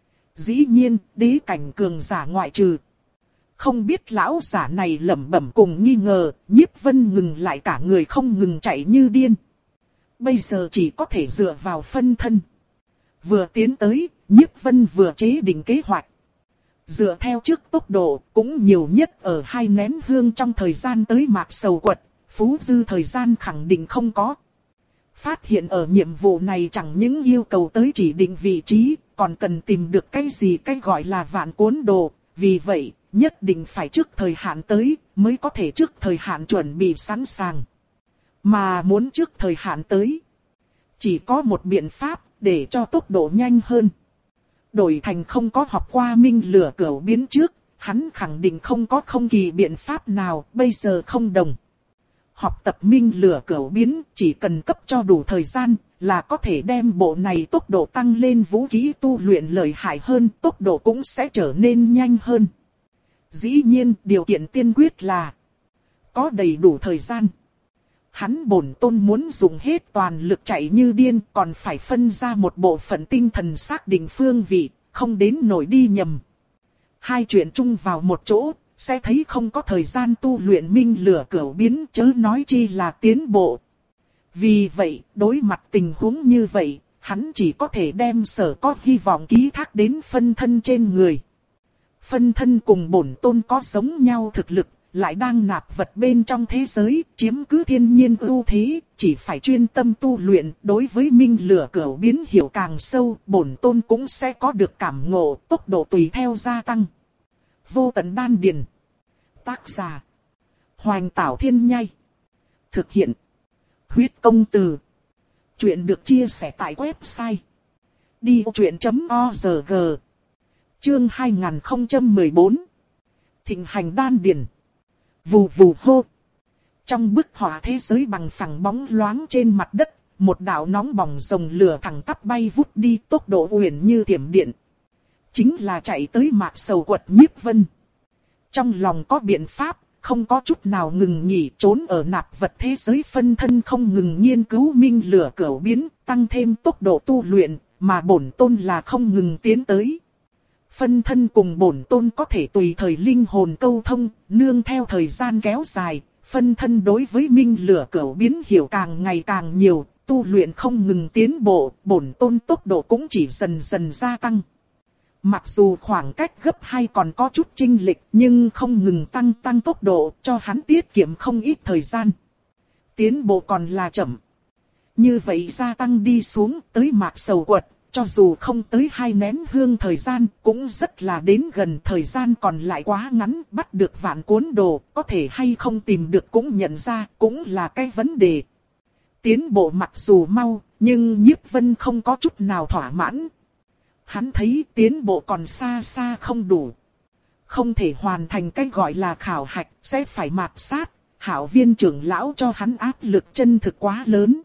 Dĩ nhiên, đế cảnh cường giả ngoại trừ. Không biết lão giả này lẩm bẩm cùng nghi ngờ, Nhiếp Vân ngừng lại cả người không ngừng chạy như điên. Bây giờ chỉ có thể dựa vào phân thân. Vừa tiến tới, Nhiếp Vân vừa chế định kế hoạch. Dựa theo trước tốc độ, cũng nhiều nhất ở hai nén hương trong thời gian tới mạc sầu quật, phú dư thời gian khẳng định không có. Phát hiện ở nhiệm vụ này chẳng những yêu cầu tới chỉ định vị trí, còn cần tìm được cái gì cái gọi là vạn cuốn đồ, vì vậy, nhất định phải trước thời hạn tới, mới có thể trước thời hạn chuẩn bị sẵn sàng. Mà muốn trước thời hạn tới, chỉ có một biện pháp để cho tốc độ nhanh hơn. Đổi thành không có học qua minh lửa cửu biến trước, hắn khẳng định không có không kỳ biện pháp nào, bây giờ không đồng. Học tập minh lửa cửu biến chỉ cần cấp cho đủ thời gian là có thể đem bộ này tốc độ tăng lên, vũ khí tu luyện lợi hại hơn, tốc độ cũng sẽ trở nên nhanh hơn. Dĩ nhiên điều kiện tiên quyết là có đầy đủ thời gian. Hắn bổn tôn muốn dùng hết toàn lực chạy như điên, còn phải phân ra một bộ phận tinh thần xác định phương vị, không đến nổi đi nhầm. Hai chuyện chung vào một chỗ, sẽ thấy không có thời gian tu luyện minh lửa cửu biến, chớ nói chi là tiến bộ. Vì vậy, đối mặt tình huống như vậy, hắn chỉ có thể đem sở có hy vọng ký thác đến phân thân trên người. Phân thân cùng bổn tôn có giống nhau thực lực, lại đang nạp vật bên trong thế giới, chiếm cứ thiên nhiên ưu thế, chỉ phải chuyên tâm tu luyện, đối với minh lửa cửu biến hiểu càng sâu, bổn tôn cũng sẽ có được cảm ngộ, tốc độ tùy theo gia tăng. Vô tận đan điền. Tác giả. Hoành Tảo Thiên Nhai. Thực hiện. Huyết Công Từ. Chuyện được chia sẻ tại website đi vô chuyện chấm org. Chương hai nghìn không trăm mười bốn. Thịnh hành đan điền. Vù vù hô. Trong bức họa thế giới bằng phẳng bóng loáng trên mặt đất, một đạo nóng bỏng rồng lửa thẳng tắp bay vút đi, tốc độ uyển như thiểm điện. Chính là chạy tới Mạc Sầu quật Nhiếp Vân. Trong lòng có biện pháp, không có chút nào ngừng nghỉ, trốn ở nạp vật thế giới phân thân không ngừng nghiên cứu minh lửa cửu biến, tăng thêm tốc độ tu luyện, mà bổn tôn là không ngừng tiến tới. Phân thân cùng bổn tôn có thể tùy thời linh hồn câu thông, nương theo thời gian kéo dài, phân thân đối với minh lửa cửu biến hiểu càng ngày càng nhiều, tu luyện không ngừng tiến bộ, bổn tôn tốc độ cũng chỉ dần dần gia tăng. Mặc dù khoảng cách gấp hai còn có chút chênh lệch, nhưng không ngừng tăng tăng tốc độ, cho hắn tiết kiệm không ít thời gian. Tiến bộ còn là chậm. Như vậy gia tăng đi xuống tới Mạc Sầu quật, cho dù không tới hai nén hương thời gian, cũng rất là đến gần, thời gian còn lại quá ngắn, bắt được vạn cuốn đồ, có thể hay không tìm được cũng nhận ra, cũng là cái vấn đề. Tiến bộ mặc dù mau, nhưng Nhiếp Vân không có chút nào thỏa mãn. Hắn thấy tiến bộ còn xa xa không đủ. Không thể hoàn thành cái gọi là khảo hạch, sẽ phải mạt sát, Hảo Viên trưởng lão cho hắn áp lực chân thực quá lớn.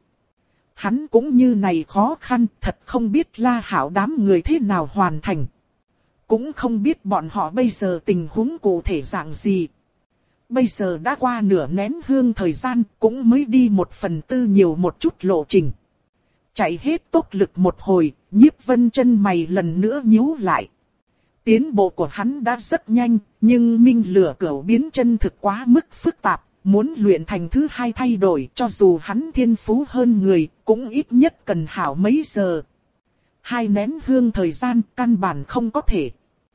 Hắn cũng như này khó khăn, thật không biết La Hảo đám người thế nào hoàn thành. Cũng không biết bọn họ bây giờ tình huống cụ thể dạng gì. Bây giờ đã qua nửa nén hương thời gian, cũng mới đi một phần tư nhiều một chút lộ trình. Chạy hết tốc lực một hồi, Nhiếp Vân chân mày lần nữa nhíu lại. Tiến bộ của hắn đã rất nhanh, nhưng minh lửa cửu biến chân thực quá mức phức tạp, muốn luyện thành thứ hai thay đổi, cho dù hắn thiên phú hơn người, cũng ít nhất cần hảo mấy giờ. Hai nén hương thời gian căn bản không có thể.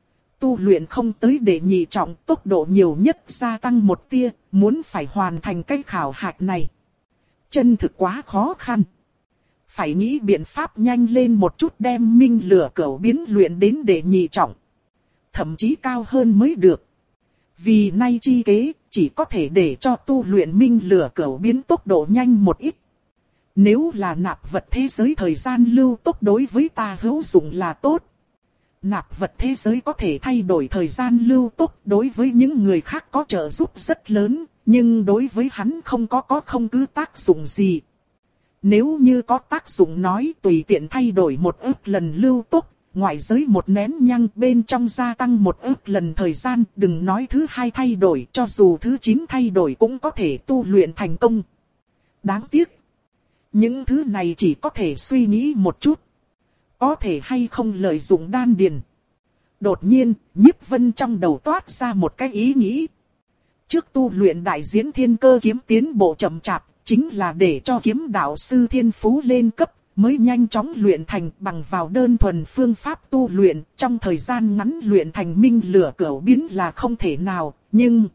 Tu luyện không tới để nhị trọng, tốc độ nhiều nhất gia tăng một tia, muốn phải hoàn thành cái khảo hạch này. Chân thực quá khó khăn. Phải nghĩ biện pháp nhanh lên một chút đem minh lửa cửu biến luyện đến để nhị trọng. Thậm chí cao hơn mới được. Vì nay chi kế, chỉ có thể để cho tu luyện minh lửa cửu biến tốc độ nhanh một ít. Nếu là nạp vật thế giới thời gian lưu tốc đối với ta hữu dụng là tốt. Nạp vật thế giới có thể thay đổi thời gian lưu tốc đối với những người khác có trợ giúp rất lớn, nhưng đối với hắn không có có không cứ tác dụng gì. Nếu như có tác dụng nói tùy tiện thay đổi một ức lần lưu tốc, ngoại giới một nén nhang bên trong gia tăng một ức lần thời gian, đừng nói thứ hai thay đổi, cho dù thứ chín thay đổi cũng có thể tu luyện thành công. Đáng tiếc. Những thứ này chỉ có thể suy nghĩ một chút. Có thể hay không lợi dụng đan điền. Đột nhiên, Nhiếp Vân trong đầu toát ra một cái ý nghĩ. Trước tu luyện đại diễn thiên cơ kiếm tiến bộ chậm chạp, chính là để cho kiếm đạo sư thiên phú lên cấp, mới nhanh chóng luyện thành bằng vào đơn thuần phương pháp tu luyện, trong thời gian ngắn luyện thành minh lửa cửu biến là không thể nào, nhưng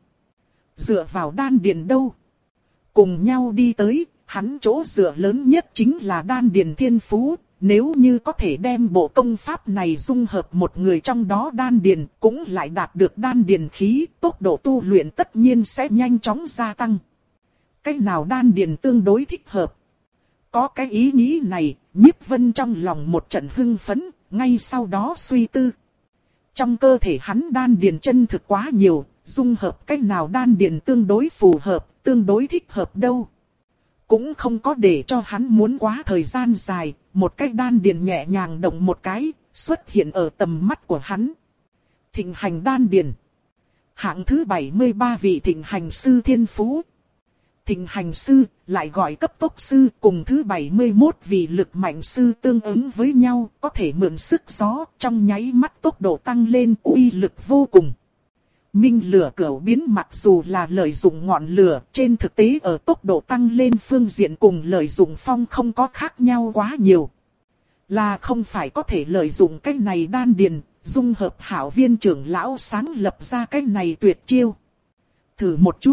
dựa vào đan điền đâu? Cùng nhau đi tới, hắn chỗ dựa lớn nhất chính là đan điền thiên phú, nếu như có thể đem bộ công pháp này dung hợp một người trong đó đan điền, cũng lại đạt được đan điền khí, tốc độ tu luyện tất nhiên sẽ nhanh chóng gia tăng. Cái nào đan điền tương đối thích hợp? Có cái ý nghĩ này, Nhiếp Vân trong lòng một trận hưng phấn, ngay sau đó suy tư. Trong cơ thể hắn đan điền chân thực quá nhiều, dung hợp cái nào đan điền tương đối phù hợp, tương đối thích hợp đâu. Cũng không có để cho hắn muốn quá thời gian dài, một cái đan điền nhẹ nhàng động một cái, xuất hiện ở tầm mắt của hắn. Thịnh hành đan điền. Hạng thứ bảy mươi ba vị thịnh hành sư thiên phú. Thịnh hành sư, lại gọi cấp tốc sư, cùng thứ bảy mươi mốt vị lực mạnh sư tương ứng với nhau, có thể mượn sức gió, trong nháy mắt tốc độ tăng lên, uy lực vô cùng. Minh lửa cửu biến mặc dù là lợi dụng ngọn lửa, trên thực tế ở tốc độ tăng lên phương diện cùng lợi dụng phong không có khác nhau quá nhiều. Là không phải có thể lợi dụng cái này đan điền, dung hợp Hảo Viên trưởng lão sáng lập ra cái này tuyệt chiêu. Thử một chút.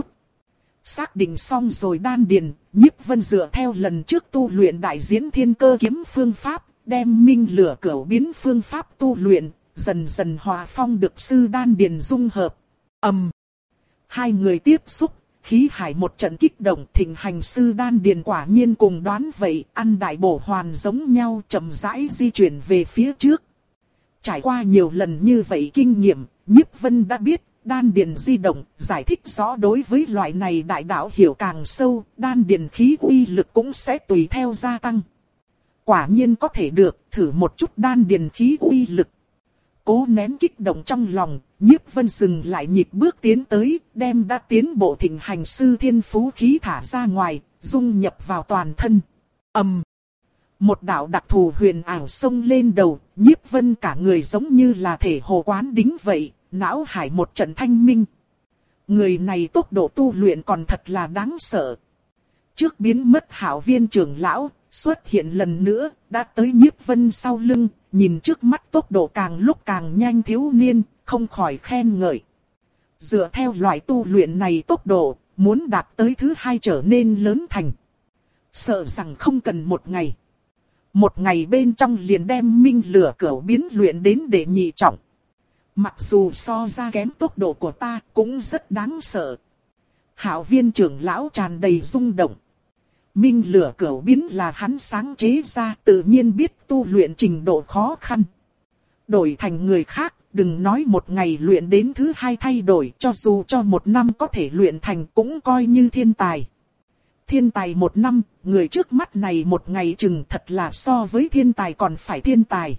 Xác định xong rồi đan điền, Nhiếp Vân dựa theo lần trước tu luyện đại diễn thiên cơ kiếm phương pháp, đem minh lửa cửu biến phương pháp tu luyện, dần dần hòa phong được sư đan điền dung hợp. ầm, um, hai người tiếp xúc, khí hải một trận kích động, thịnh hành sư đan điền quả nhiên cùng đoán vậy, ăn đại bổ hoàn giống nhau, chậm rãi di chuyển về phía trước. Trải qua nhiều lần như vậy kinh nghiệm, Nhiếp Vân đã biết, đan điền di động, giải thích rõ đối với loại này đại đạo hiểu càng sâu, đan điền khí uy lực cũng sẽ tùy theo gia tăng. Quả nhiên có thể được, thử một chút đan điền khí uy lực. Cố nén kích động trong lòng, Nhiếp Vân dừng lại nhịp bước tiến tới, đem đã tiến bộ thịnh hành sư thiên phú khí thả ra ngoài, dung nhập vào toàn thân. ầm, um, một đạo đặc thù huyền ảo xông lên đầu, Nhiếp Vân cả người giống như là thể hồ quán đính vậy, não hải một trận thanh minh. Người này tốc độ tu luyện còn thật là đáng sợ. Trước biến mất Hạo Viên trưởng lão, xuất hiện lần nữa, đã tới Nhiếp Vân sau lưng, nhìn trước mắt tốc độ càng lúc càng nhanh thiếu niên, không khỏi khen ngợi. Dựa theo loại tu luyện này tốc độ, muốn đạt tới thứ hai trở nên lớn thành. Sợ rằng không cần một ngày. Một ngày bên trong liền đem minh lửa cửu biến luyện đến đệ nhị trọng. Mặc dù so ra kém tốc độ của ta cũng rất đáng sợ. Hạo Viên trưởng lão tràn đầy rung động. Minh lửa cửu biến là hắn sáng chế ra, tự nhiên biết tu luyện trình độ khó khăn. Đổi thành người khác, đừng nói một ngày luyện đến thứ hai thay đổi, cho dù cho một năm có thể luyện thành cũng coi như thiên tài. Thiên tài một năm, người trước mắt này một ngày chừng thật là so với thiên tài còn phải thiên tài.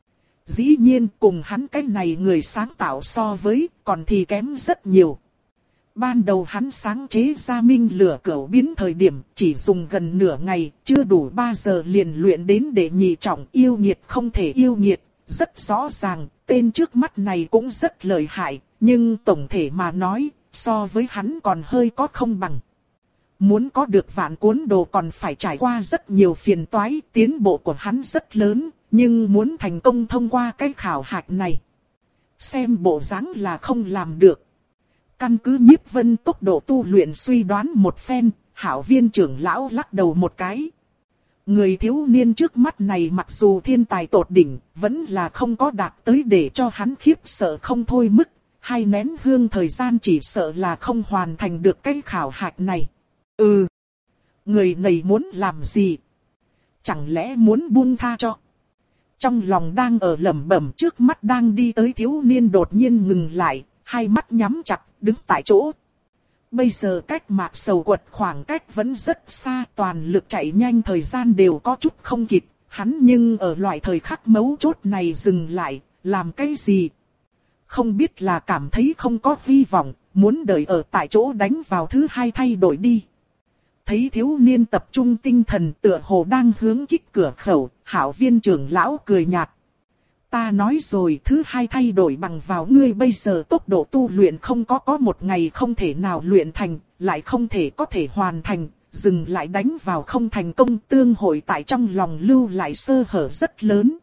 Dĩ nhiên cùng hắn cái này người sáng tạo so với, còn thì kém rất nhiều. Ban đầu hắn sáng chế ra minh lửa cửu biến thời điểm chỉ dùng gần nửa ngày, chưa đủ ba giờ liền luyện đến đệ nhị trọng, yêu nghiệt không thể yêu nghiệt. Rất rõ ràng, tên trước mắt này cũng rất lợi hại, nhưng tổng thể mà nói, so với hắn còn hơi có không bằng. Muốn có được vạn cuốn đồ còn phải trải qua rất nhiều phiền toái, tiến bộ của hắn rất lớn, nhưng muốn thành công thông qua cái khảo hạch này, xem bộ dáng là không làm được. Căn cứ Nhiếp Vân tốc độ tu luyện suy đoán một phen, Hạo Viên trưởng lão lắc đầu một cái. Người thiếu niên trước mắt này mặc dù thiên tài tột đỉnh, vẫn là không có đạt tới để cho hắn khiếp sợ không thôi mức. Hai nén hương thời gian chỉ sợ là không hoàn thành được cái khảo hạch này. Ừ, người này muốn làm gì? Chẳng lẽ muốn buông tha cho? Trong lòng đang ở lẩm bẩm, trước mắt đang đi tới thiếu niên đột nhiên ngừng lại, hai mắt nhắm chặt, đứng tại chỗ. Bây giờ cách Mạc Sầu Quật khoảng cách vẫn rất xa, toàn lực chạy nhanh thời gian đều có chút không kịp, hắn nhưng ở loại thời khắc mấu chốt này dừng lại, làm cái gì? Không biết là cảm thấy không có hy vọng, muốn đợi ở tại chỗ đánh vào thứ hai thay đổi đi. Thấy thiếu niên tập trung tinh thần tựa hồ đang hướng kích cửa khẩu, Hạo Viên trưởng lão cười nhạt. Ta nói rồi, thứ hai thay đổi bằng vào ngươi bây giờ tốc độ tu luyện không có có một ngày không thể nào luyện thành, lại không thể có thể hoàn thành, dừng lại đánh vào không thành công, tương hội tại trong lòng lưu lại sơ hở rất lớn.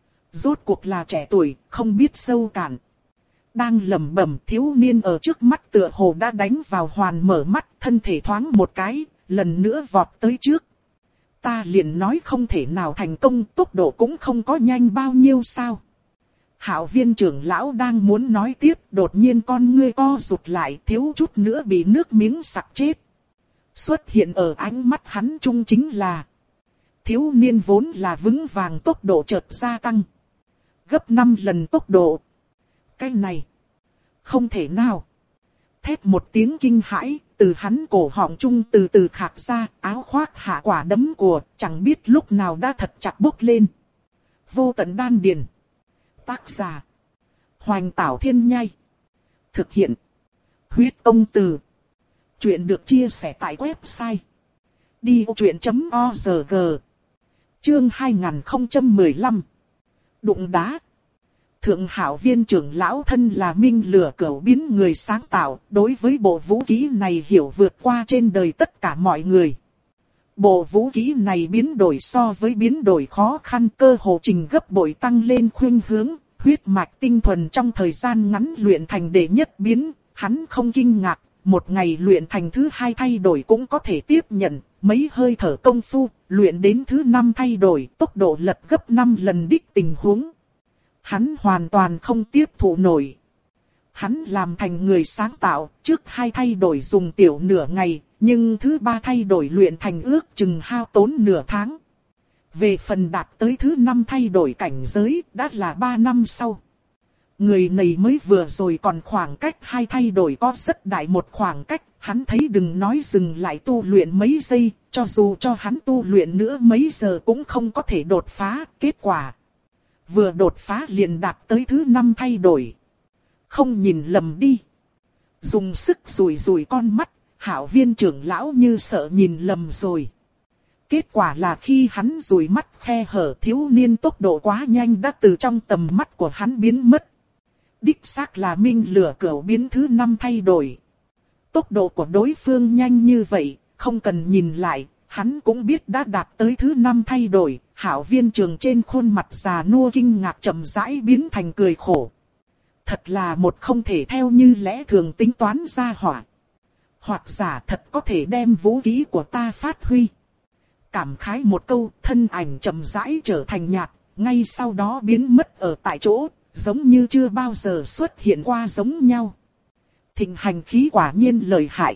Rốt cuộc là trẻ tuổi, không biết sâu cạn. Đang lẩm bẩm, thiếu niên ở trước mắt tựa hồ đã đánh vào hoàn, mở mắt, thân thể thoáng một cái, lần nữa vọt tới trước. Ta liền nói không thể nào thành công, tốc độ cũng không có nhanh bao nhiêu sao. Hạo Viên trưởng lão đang muốn nói tiếp, đột nhiên con ngươi co rụt lại, thiếu chút nữa bị nước miếng sặc chết. Xuất hiện ở ánh mắt hắn trung chính là thiếu niên vốn là vững vàng, tốc độ chợt gia tăng gấp năm lần tốc độ. Cái này không thể nào. Thét một tiếng kinh hãi, từ hắn cổ họng trung từ từ khạc ra, áo khoác hạ quả đấm của, chẳng biết lúc nào đã thật chặt bốc lên. Vô tận đan điền. Tác giả Hoành Tảo Thiên Nhai. Thực hiện Huyết Công Từ. Chuyện được chia sẻ tại website đi ô chuyện chấm org. Chương hai nghìn không trăm mười lăm. Đụng đá. Thượng Hạo Viên trưởng lão thân là minh lửa cửu biến người sáng tạo, đối với bộ vũ khí này hiểu vượt qua trên đời tất cả mọi người. Bộ vũ khí này biến đổi so với biến đổi khó khăn, cơ hồ trình gấp bội tăng lên khuynh hướng, huyết mạch tinh thuần trong thời gian ngắn luyện thành đệ nhất biến, hắn không kinh ngạc, một ngày luyện thành thứ hai thay đổi cũng có thể tiếp nhận, mấy hơi thở công phu, luyện đến thứ năm thay đổi, tốc độ lật gấp năm lần đích tình huống. Hắn hoàn toàn không tiếp thụ nổi. Hắn làm thành người sáng tạo, trước hai thay đổi dùng tiểu nửa ngày, nhưng thứ ba thay đổi luyện thành ước chừng hao tốn nửa tháng. Về phần đạt tới thứ năm thay đổi cảnh giới, đã là ba năm sau. Người này mới vừa rồi còn khoảng cách hai thay đổi có rất đại một khoảng cách, hắn thấy đừng nói dừng lại tu luyện mấy giây, cho dù cho hắn tu luyện nữa mấy giờ cũng không có thể đột phá, kết quả. Vừa đột phá liền đạt tới thứ năm thay đổi. Không nhìn lầm đi. Dùng sức rủi rủi con mắt, Hạo Viên trưởng lão như sợ nhìn lầm rồi. Kết quả là khi hắn rủi mắt khe hở, thiếu niên tốc độ quá nhanh đã từ trong tầm mắt của hắn biến mất. Đích xác là minh lửa cửu biến thứ năm thay đổi. Tốc độ của đối phương nhanh như vậy, không cần nhìn lại, hắn cũng biết đã đạt tới thứ năm thay đổi. Hạo Viên trưởng trên khuôn mặt già nua kinh ngạc chậm rãi biến thành cười khổ. Thật là một không thể theo như lẽ thường tính toán ra hỏa. Hoặc giả thật có thể đem vũ khí của ta phát huy. Cảm khái một câu, thân ảnh chậm rãi trở thành nhạt, ngay sau đó biến mất ở tại chỗ, giống như chưa bao giờ xuất hiện qua giống nhau. Thịnh hành khí quả nhiên lợi hại.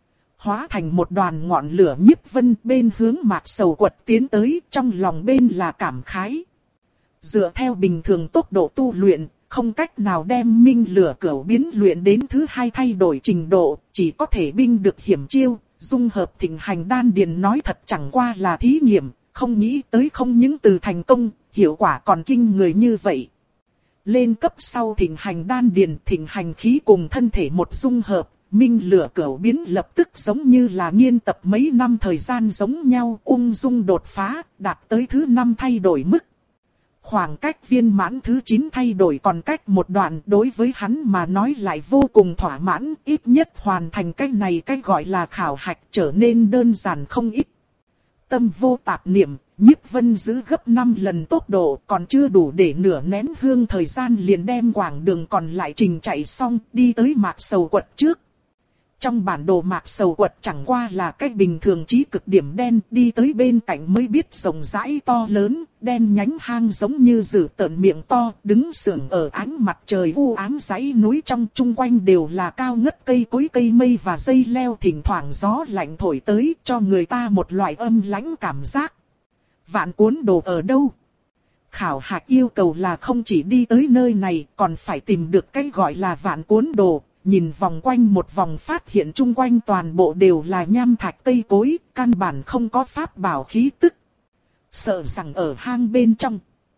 Hóa thành một đoàn ngọn lửa Nhiếp Vân bên hướng Mạc Sầu Quật tiến tới, trong lòng bên là cảm khái. Dựa theo bình thường tốc độ tu luyện, không cách nào đem minh lửa cửu biến luyện đến thứ hai thay đổi trình độ, chỉ có thể binh được hiểm chiêu. Dung hợp thịnh hành đan điền nói thật chẳng qua là thí nghiệm, không nghĩ tới không những từ thành công, hiệu quả còn kinh người như vậy. Lên cấp sau thịnh hành đan điền, thịnh hành khí cùng thân thể một dung hợp, minh lửa cửu biến lập tức giống như là nghiên tập mấy năm thời gian giống nhau, ung dung đột phá, đạt tới thứ năm thay đổi mức. Khoảng cách viên mãn thứ chín thay đổi còn cách một đoạn, đối với hắn mà nói lại vô cùng thỏa mãn, ít nhất hoàn thành cái này cái gọi là khảo hạch trở nên đơn giản không ít. Tâm vô tạp niệm, Nhiếp Vân giữ gấp năm lần tốc độ, còn chưa đủ để nửa nén hương thời gian liền đem quãng đường còn lại trình chạy xong, đi tới Mạc Sầu Quật trước. Trong bản đồ Mạc Sầu Quật chẳng qua là cách bình thường chí cực điểm đen, đi tới bên cạnh mới biết rộng rãi to lớn, đen nhánh hang giống như dữ tợn miệng to, đứng sưởng ở ánh mặt trời u ám dãy núi trong, chung quanh đều là cao ngất cây cối cây mây và dây leo, thỉnh thoảng gió lạnh thổi tới, cho người ta một loại âm lãnh cảm giác. Vạn Cuốn Đồ ở đâu? Khảo hạch yêu cầu là không chỉ đi tới nơi này, còn phải tìm được cái gọi là Vạn Cuốn Đồ. Nhìn vòng quanh một vòng phát hiện chung quanh toàn bộ đều là nham thạch cây cối, căn bản không có pháp bảo khí tức. Sợ rằng ở hang bên trong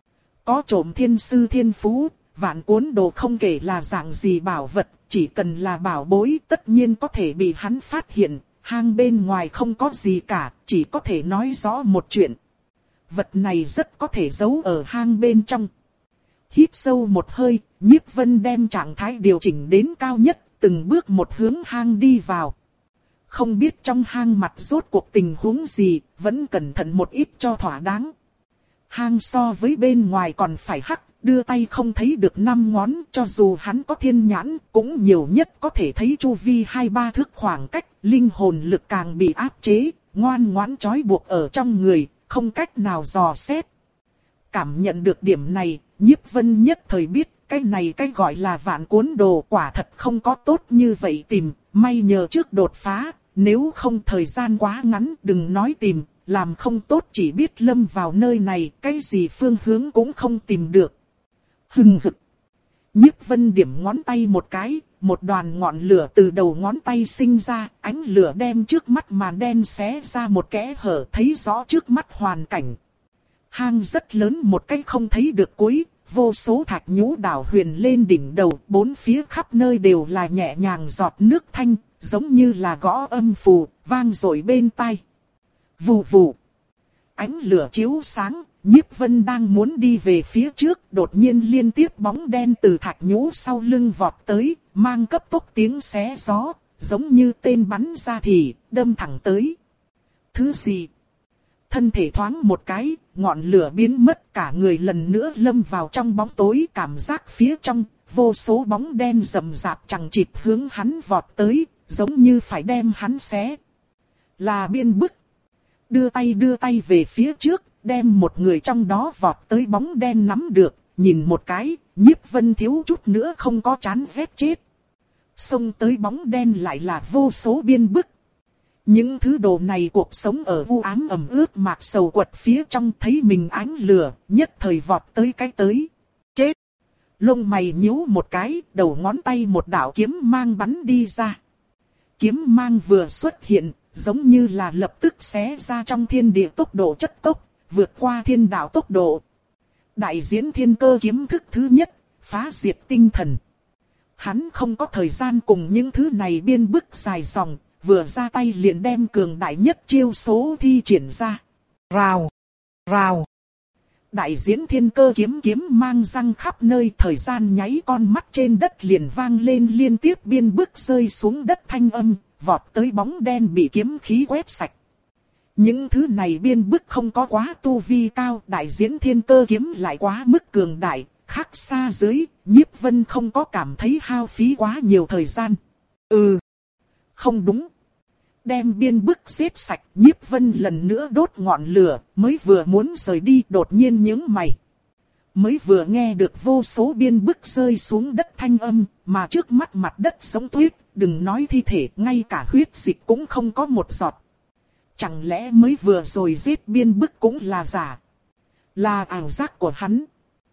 có trộm thiên sư thiên phú, Vạn Cuốn Đồ không kể là dạng gì bảo vật, chỉ cần là bảo bối tất nhiên có thể bị hắn phát hiện. Hang bên ngoài không có gì cả, chỉ có thể nói rõ một chuyện. Vật này rất có thể giấu ở hang bên trong. Hít sâu một hơi, Nhiếp Vân đem trạng thái điều chỉnh đến cao nhất, từng bước một hướng hang đi vào. Không biết trong hang mặt rốt cuộc tình huống gì, vẫn cẩn thận một ít cho thỏa đáng. Hang so với bên ngoài còn phải hắc, đưa tay không thấy được năm ngón, cho dù hắn có thiên nhãn, cũng nhiều nhất có thể thấy chu vi hai ba thước khoảng cách, linh hồn lực càng bị áp chế, ngoan ngoãn trói buộc ở trong người, không cách nào dò xét. Cảm nhận được điểm này, Nhiếp Vân nhất thời biết, cái này cái gọi là Vạn Cuốn Đồ quả thật không có tốt như vậy tìm, may nhờ trước đột phá, nếu không thời gian quá ngắn đừng nói tìm, làm không tốt chỉ biết lâm vào nơi này, cái gì phương hướng cũng không tìm được. Hừng hực. Nhiếp Vân điểm ngón tay một cái, một đoàn ngọn lửa từ đầu ngón tay sinh ra, ánh lửa đem trước mắt màn đen xé ra một kẽ hở, thấy rõ trước mắt hoàn cảnh. Hang rất lớn một cái không thấy được cuối, vô số thạch nhũ đảo huyền lên đỉnh đầu, bốn phía khắp nơi đều là nhẹ nhàng giọt nước thanh, giống như là gõ âm phù, vang dội bên tai. Vù vù. Ánh lửa chiếu sáng, Nhiếp Vân đang muốn đi về phía trước, đột nhiên liên tiếp bóng đen từ thạch nhũ sau lưng vọt tới, mang cấp tốc tiếng xé gió, giống như tên bắn ra thì, đâm thẳng tới. Thứ gì? Thân thể thoáng một cái, ngọn lửa biến mất, cả người lần nữa lâm vào trong bóng tối, cảm giác phía trong, vô số bóng đen rầm rạp chằng chịt hướng hắn vọt tới, giống như phải đem hắn xé. Là biên bức. Đưa tay đưa tay về phía trước, đem một người trong đó vọt tới bóng đen nắm được, nhìn một cái, Nhiếp Vân thiếu chút nữa không có chán ghét chết. Xông tới bóng đen lại là vô số biên bức. Những thứ đồ này cuộc sống ở u ám ẩm ướt mạc sầu quật phía trong thấy mình ánh lửa, nhất thời vọt tới cái tới. Chết! Lông mày nhíu một cái, đầu ngón tay một đạo kiếm mang bắn đi ra. Kiếm mang vừa xuất hiện, giống như là lập tức xé ra trong thiên địa tốc độ chất tốc, vượt qua thiên đạo tốc độ. Đại diễn thiên cơ kiếm thức thứ nhất, phá diệt tinh thần. Hắn không có thời gian cùng những thứ này biên bức dài dòng, vừa ra tay liền đem cường đại nhất chiêu số thi triển ra. Rào! Rào! Đại diễn thiên cơ kiếm kiếm mang răng khắp nơi, thời gian nháy con mắt trên đất liền vang lên liên tiếp biên bức rơi xuống đất thanh âm, vọt tới bóng đen bị kiếm khí quét sạch. Những thứ này biên bức không có quá tu vi cao, đại diễn thiên cơ kiếm lại quá mức cường đại, khác xa dưới, Nhiếp Vân không có cảm thấy hao phí quá nhiều thời gian. Ừ, không đúng. Đem biên bức giết sạch, Nhiếp Vân lần nữa đốt ngọn lửa, mới vừa muốn rời đi đột nhiên nhướng mày. Mới vừa nghe được vô số biên bức rơi xuống đất thanh âm, mà trước mắt mặt đất sống tuyết, đừng nói thi thể, ngay cả huyết dịch cũng không có một giọt. Chẳng lẽ mới vừa rồi giết biên bức cũng là giả? Là ảo giác của hắn.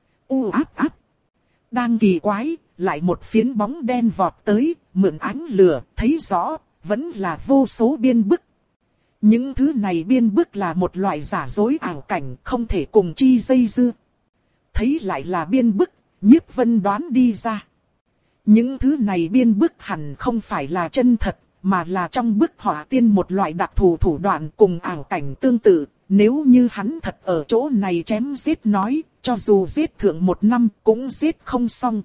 U áp áp. Đang kỳ quái, lại một phiến bóng đen vọt tới, mượn ánh lửa, thấy rõ, vẫn là vô số biên bức. Những thứ này biên bức là một loại giả dối ảo cảnh, không thể cùng chi dây dưa. Thấy lại là biên bức, Nhiếp Vân đoán đi ra. Những thứ này biên bức hẳn không phải là chân thật, mà là trong bức họa tiên một loại đặc thù thủ đoạn cùng ảo cảnh tương tự. Nếu như hắn thật ở chỗ này chém giết nói, cho dù giết thượng một năm cũng giết không xong.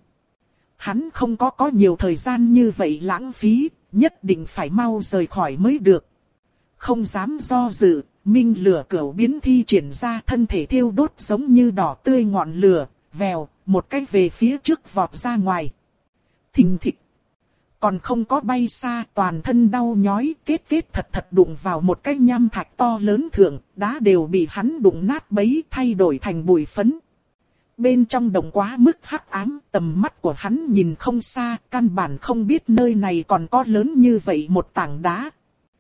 Hắn không có có nhiều thời gian như vậy lãng phí, nhất định phải mau rời khỏi mới được. Không dám do dự, minh lửa cửu biến thi triển ra, thân thể thiêu đốt giống như đỏ tươi ngọn lửa, vèo, một cái về phía trước vọt ra ngoài. Thình thịch. Còn không có bay xa, toàn thân đau nhói, kết kết thật thật đụng vào một cái nham thạch to lớn thượng, đá đều bị hắn đụng nát bấy, thay đổi thành bụi phấn. Bên trong đồng quá mức hắc ám, tầm mắt của hắn nhìn không xa, căn bản không biết nơi này còn có lớn như vậy một tảng đá.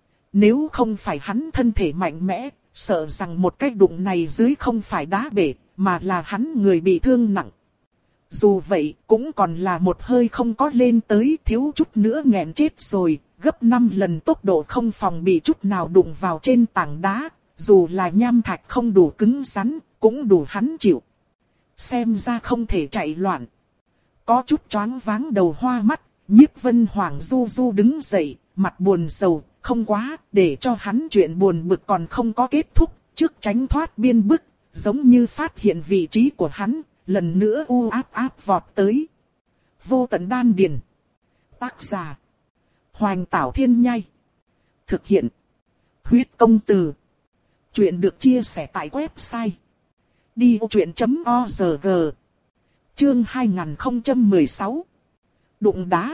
Nếu không phải hắn thân thể mạnh mẽ, sợ rằng một cái đụng này dưới không phải đá bể, mà là hắn người bị thương nặng. Dù vậy, cũng còn là một hơi không có lên tới, thiếu chút nữa nghẹn chết rồi, gấp năm lần tốc độ không phòng bị chút nào đụng vào trên tảng đá, dù là nham thạch không đủ cứng rắn, cũng đủ hắn chịu. Xem ra không thể chạy loạn. Có chút choáng váng đầu hoa mắt, Nhiếp Vân Hoàng du du đứng dậy, mặt buồn sầu, không quá, để cho hắn chuyện buồn bực còn không có kết thúc, trước tránh thoát biên bức, giống như phát hiện vị trí của hắn, lần nữa u áp áp vọt tới. Vô tận đan điền. Tác giả: Hoành Tảo Thiên Nhai. Thực hiện: Huyết Công Từ. Chuyện được chia sẻ tại website đi ô chuyện chấm org. Chương hai nghìn không trăm mười sáu. Đụng đá.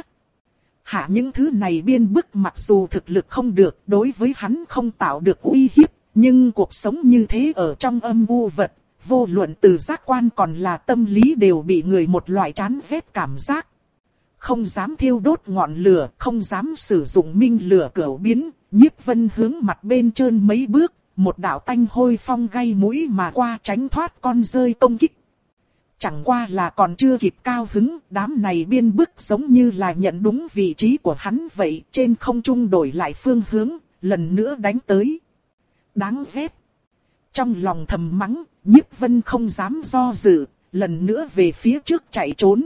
Hạ những thứ này biên bức mặc dù thực lực không được, đối với hắn không tạo được uy hiếp, nhưng cuộc sống như thế ở trong âm u vật, vô luận từ giác quan còn là tâm lý đều bị người một loại chán ghét cảm giác. Không dám thiêu đốt ngọn lửa, không dám sử dụng minh lửa cửu biến, Nhiếp Vân hướng mặt bên trơn mấy bước, một đạo tanh hôi phong gây mũi mà qua, tránh thoát con rơi công kích. Chẳng qua là còn chưa kịp cao hứng, đám này biên bức giống như là nhận đúng vị trí của hắn vậy, trên không trung đổi lại phương hướng, lần nữa đánh tới. Đáng ghét. Trong lòng thầm mắng, Nhiếp Vân không dám do dự, lần nữa về phía trước chạy trốn.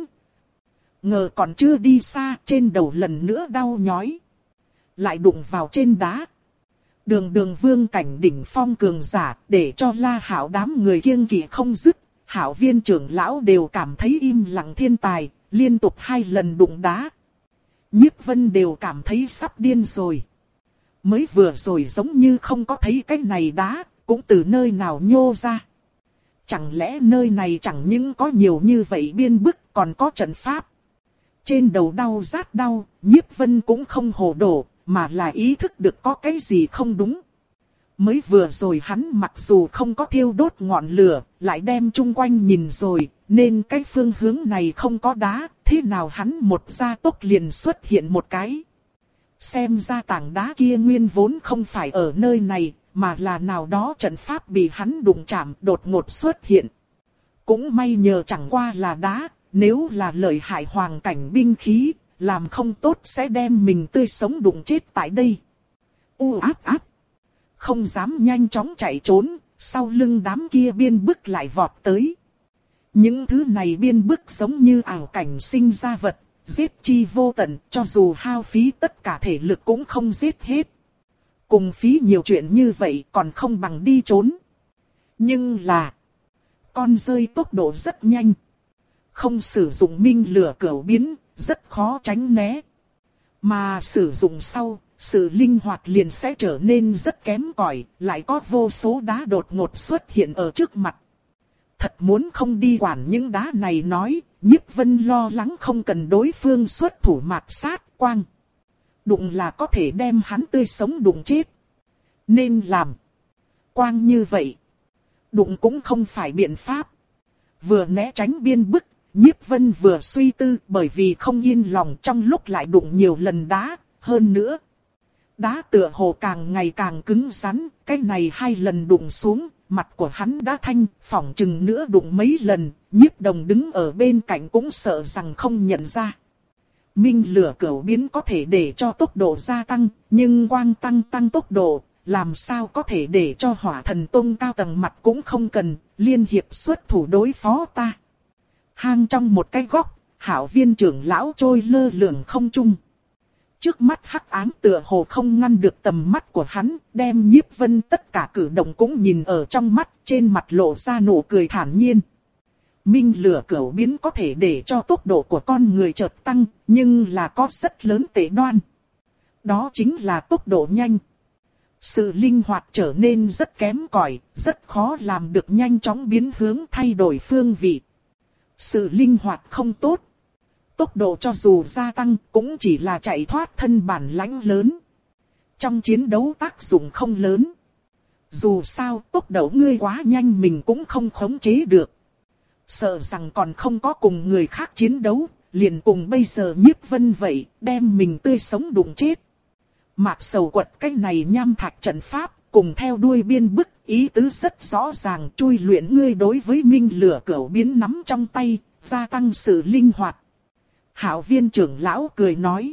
Ngờ còn chưa đi xa, trên đầu lần nữa đau nhói. Lại đụng vào trên đá. Đường đường vương cảnh đỉnh phong cường giả, để cho La Hạo đám người kiêng kỵ không dứt. Hạo viên trưởng lão đều cảm thấy im lặng thiên tài, liên tục hai lần đụng đá. Nhiếp Vân đều cảm thấy sắp điên rồi. Mới vừa rồi giống như không có thấy cái này đá, cũng từ nơi nào nhô ra. Chẳng lẽ nơi này chẳng những có nhiều như vậy biên bức, còn có trận pháp. Trên đầu đau rát đau, Nhiếp Vân cũng không hồ đồ, mà là ý thức được có cái gì không đúng. Mới vừa rồi hắn mặc dù không có thiêu đốt ngọn lửa, lại đem chung quanh nhìn rồi, nên cái phương hướng này không có đá, thế nào hắn một gia tốc liền xuất hiện một cái. Xem ra tảng đá kia nguyên vốn không phải ở nơi này, mà là nào đó trận pháp bị hắn đụng chạm đột ngột xuất hiện. Cũng may nhờ chẳng qua là đá, nếu là lợi hại hoàng cảnh binh khí, làm không tốt sẽ đem mình tươi sống đụng chết tại đây. U áp áp. Không dám nhanh chóng chạy trốn, sau lưng đám kia biên bức lại vọt tới. Những thứ này biên bức giống như ảo cảnh sinh ra vật, giết chi vô tận, cho dù hao phí tất cả thể lực cũng không giết hết. Cùng phí nhiều chuyện như vậy còn không bằng đi trốn. Nhưng là, con rơi tốc độ rất nhanh. Không sử dụng minh lửa cửu biến, rất khó tránh né. Mà sử dụng sau, sự linh hoạt liền sẽ trở nên rất kém cỏi, lại có vô số đá đột ngột xuất hiện ở trước mặt. Thật muốn không đi quản những đá này nói, Nhiếp Vân lo lắng không cần đối phương xuất thủ mạt sát quang. Đụng là có thể đem hắn tươi sống đụng chết. Nên làm. Quang như vậy. Đụng cũng không phải biện pháp. Vừa né tránh biên bức, Nhiếp Vân vừa suy tư bởi vì không yên lòng trong lúc lại đụng nhiều lần đá, hơn nữa. Đá tựa hồ càng ngày càng cứng rắn, cái này hai lần đụng xuống, mặt của hắn đã thanh, phỏng chừng nữa đụng mấy lần, Nhiếp Đồng đứng ở bên cạnh cũng sợ rằng không nhận ra. Minh lửa cửu biến có thể để cho tốc độ gia tăng, nhưng quang tăng tăng tốc độ, làm sao có thể để cho Hỏa Thần Tông cao tầng mặt cũng không cần, liên hiệp xuất thủ đối phó ta. Hang trong một cái góc, Hảo Viên trưởng lão trôi lơ lửng không trung. Trước mắt hắc ám tựa hồ không ngăn được tầm mắt của hắn, đem Nhiếp Vân tất cả cử động cũng nhìn ở trong mắt, trên mặt lộ ra nụ cười thản nhiên. Minh lửa cửu biến có thể để cho tốc độ của con người chợt tăng, nhưng là có rất lớn tệ đoan. Đó chính là tốc độ nhanh. Sự linh hoạt trở nên rất kém cỏi, rất khó làm được nhanh chóng biến hướng thay đổi phương vị. Sự linh hoạt không tốt. Tốc độ cho dù gia tăng cũng chỉ là chạy thoát thân bản lãnh lớn. Trong chiến đấu tác dụng không lớn. Dù sao tốc độ ngươi quá nhanh mình cũng không khống chế được. Sợ rằng còn không có cùng người khác chiến đấu, liền cùng bây giờ Nhiếp Vân vậy, đem mình tươi sống đụng chết. Mạc Sầu quật cái này nham thạch trận pháp, cùng theo đuôi biên bức, ý tứ rất rõ ràng chui luyện ngươi đối với minh lửa cửu biến nắm trong tay, gia tăng sự linh hoạt. Hạo Viên trưởng lão cười nói.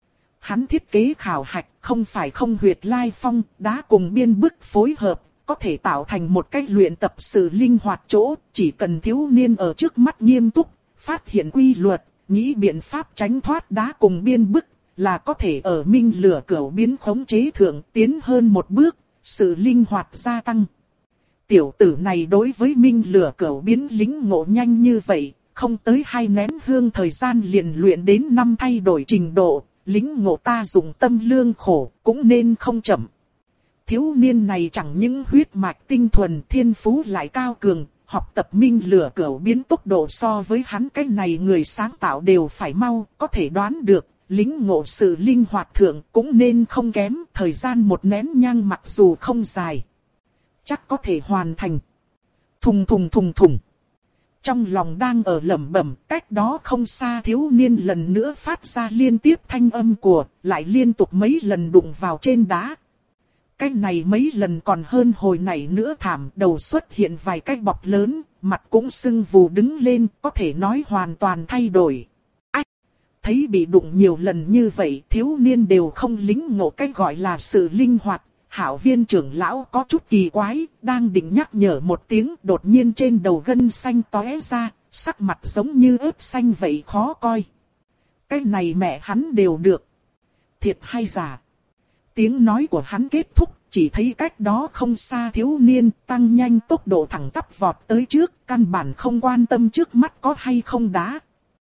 Hắn thiết kế khảo hạch không phải không huyệt lai phong, đã cùng biên bức phối hợp, có thể tạo thành một cách luyện tập sự linh hoạt chỗ, chỉ cần thiếu niên ở trước mắt nghiêm túc, phát hiện quy luật, nghĩ biện pháp tránh thoát đá cùng biên bức, là có thể ở minh lửa cửu biến khống chế thượng tiến hơn một bước, sự linh hoạt gia tăng. Tiểu tử này đối với minh lửa cửu biến lính ngộ nhanh như vậy, không tới hai nén hương thời gian liền luyện đến năm thay đổi trình độ, lính ngộ ta dùng tâm lương khổ, cũng nên không chậm. Thiếu niên này chẳng những huyết mạch tinh thuần thiên phú lại cao cường, học tập minh lửa cửu biến tốc độ so với hắn cái này người sáng tạo đều phải mau, có thể đoán được, lính ngộ sự linh hoạt thượng cũng nên không kém, thời gian một nén nhang mặc dù không dài. Chắc có thể hoàn thành. Thùng thùng thùng thùng. Trong lòng đang ở lẩm bẩm, cách đó không xa thiếu niên lần nữa phát ra liên tiếp thanh âm của, lại liên tục mấy lần đụng vào trên đá. Cái này mấy lần còn hơn hồi này nữa thảm, đầu xuất hiện vài cái bọc lớn, mặt cũng sưng vù đứng lên, có thể nói hoàn toàn thay đổi. Ách! Thấy bị đụng nhiều lần như vậy, thiếu niên đều không lính ngộ cái gọi là sự linh hoạt. Hạo Viên trưởng lão có chút kỳ quái, đang định nhắc nhở một tiếng, đột nhiên trên đầu gân xanh tóe ra, sắc mặt giống như ớt xanh vậy khó coi. Cái này mẹ hắn đều được. Thiệt hay giả? Tiếng nói của hắn kết thúc, chỉ thấy cách đó không xa thiếu niên tăng nhanh tốc độ thẳng tắp vọt tới trước, căn bản không quan tâm trước mắt có hay không đá.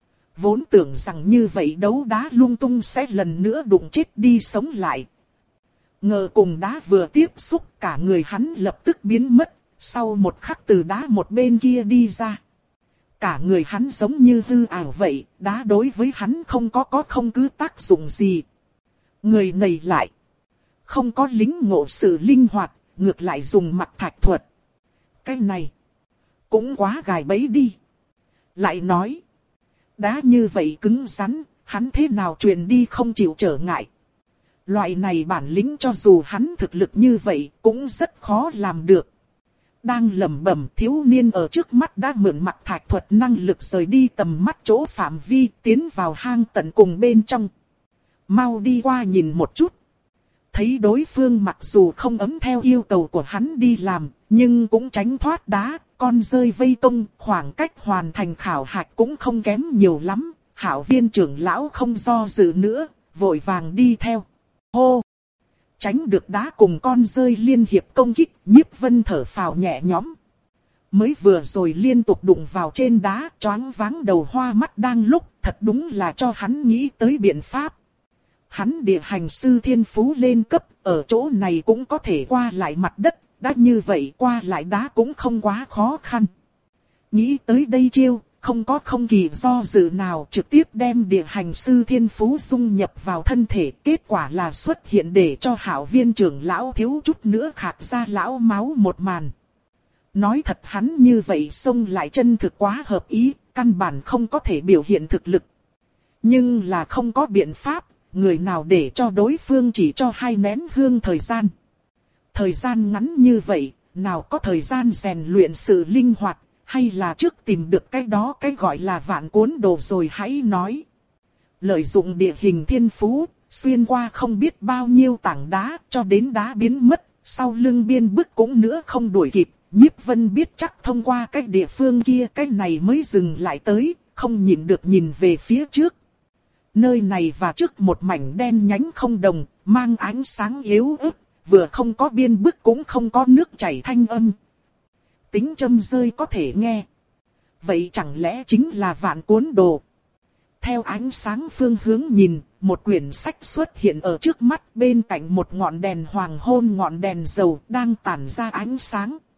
Vốn tưởng rằng như vậy đấu đá lung tung sẽ lần nữa đụng chết đi sống lại. Ngờ cùng đá vừa tiếp xúc cả người hắn lập tức biến mất, sau một khắc từ đá một bên kia đi ra. Cả người hắn giống như hư ảo vậy, đá đối với hắn không có có không cứ tác dụng gì. Người này lại không có lính ngộ sự linh hoạt, ngược lại dùng mặc thạch thuật. Cái này cũng quá gài bẫy đi. Lại nói, đá như vậy cứng rắn, hắn thế nào truyền đi không chịu trở ngại. Loại này bản lĩnh cho dù hắn thực lực như vậy cũng rất khó làm được. Đang lẩm bẩm, thiếu niên ở trước mắt đã mượn mặt thạch thuật năng lực rời đi tầm mắt chỗ phạm vi, tiến vào hang tận cùng bên trong. Mau đi qua nhìn một chút. Thấy đối phương mặc dù không ấm theo yêu cầu của hắn đi làm, nhưng cũng tránh thoát đá, con rơi vây công, khoảng cách hoàn thành khảo hạch cũng không kém nhiều lắm. Hảo Viên trưởng lão không do dự nữa, vội vàng đi theo. Hô! Tránh được đá cùng con rơi liên hiệp công kích, Nhiếp Vân thở phào nhẹ nhõm. Mới vừa rồi liên tục đụng vào trên đá, choáng váng đầu hoa mắt đang lúc, thật đúng là cho hắn nghĩ tới biện pháp. Hắn địa hành sư thiên phú lên cấp, ở chỗ này cũng có thể qua lại mặt đất, đã như vậy qua lại đá cũng không quá khó khăn. Nghĩ tới đây chiêu, không có không kỳ do dự nào trực tiếp đem địa hành sư thiên phú dung nhập vào thân thể. Kết quả là xuất hiện để cho Hảo Viên trưởng lão thiếu chút nữa khạc ra lão máu một màn. Nói thật hắn như vậy xông lại chân thực quá hợp ý, căn bản không có thể biểu hiện thực lực. Nhưng là không có biện pháp, người nào để cho đối phương chỉ cho hai nén hương thời gian. Thời gian ngắn như vậy, nào có thời gian rèn luyện sự linh hoạt. Hay là trước tìm được cái đó cái gọi là vạn cuốn đồ rồi hãy nói. Lợi dụng địa hình thiên phú, xuyên qua không biết bao nhiêu tảng đá cho đến đá biến mất, sau lưng biên bức cũng nữa không đuổi kịp. Nhiếp Vân biết chắc thông qua cái địa phương kia cái này mới dừng lại tới, không nhìn được nhìn về phía trước. Nơi này và trước một mảnh đen nhánh không đồng, mang ánh sáng yếu ớt, vừa không có biên bức cũng không có nước chảy thanh âm. Tính châm rơi có thể nghe. Vậy chẳng lẽ chính là vạn cuốn đồ? Theo ánh sáng phương hướng nhìn, một quyển sách xuất hiện ở trước mắt bên cạnh một ngọn đèn hoàng hôn ngọn đèn dầu đang tản ra ánh sáng.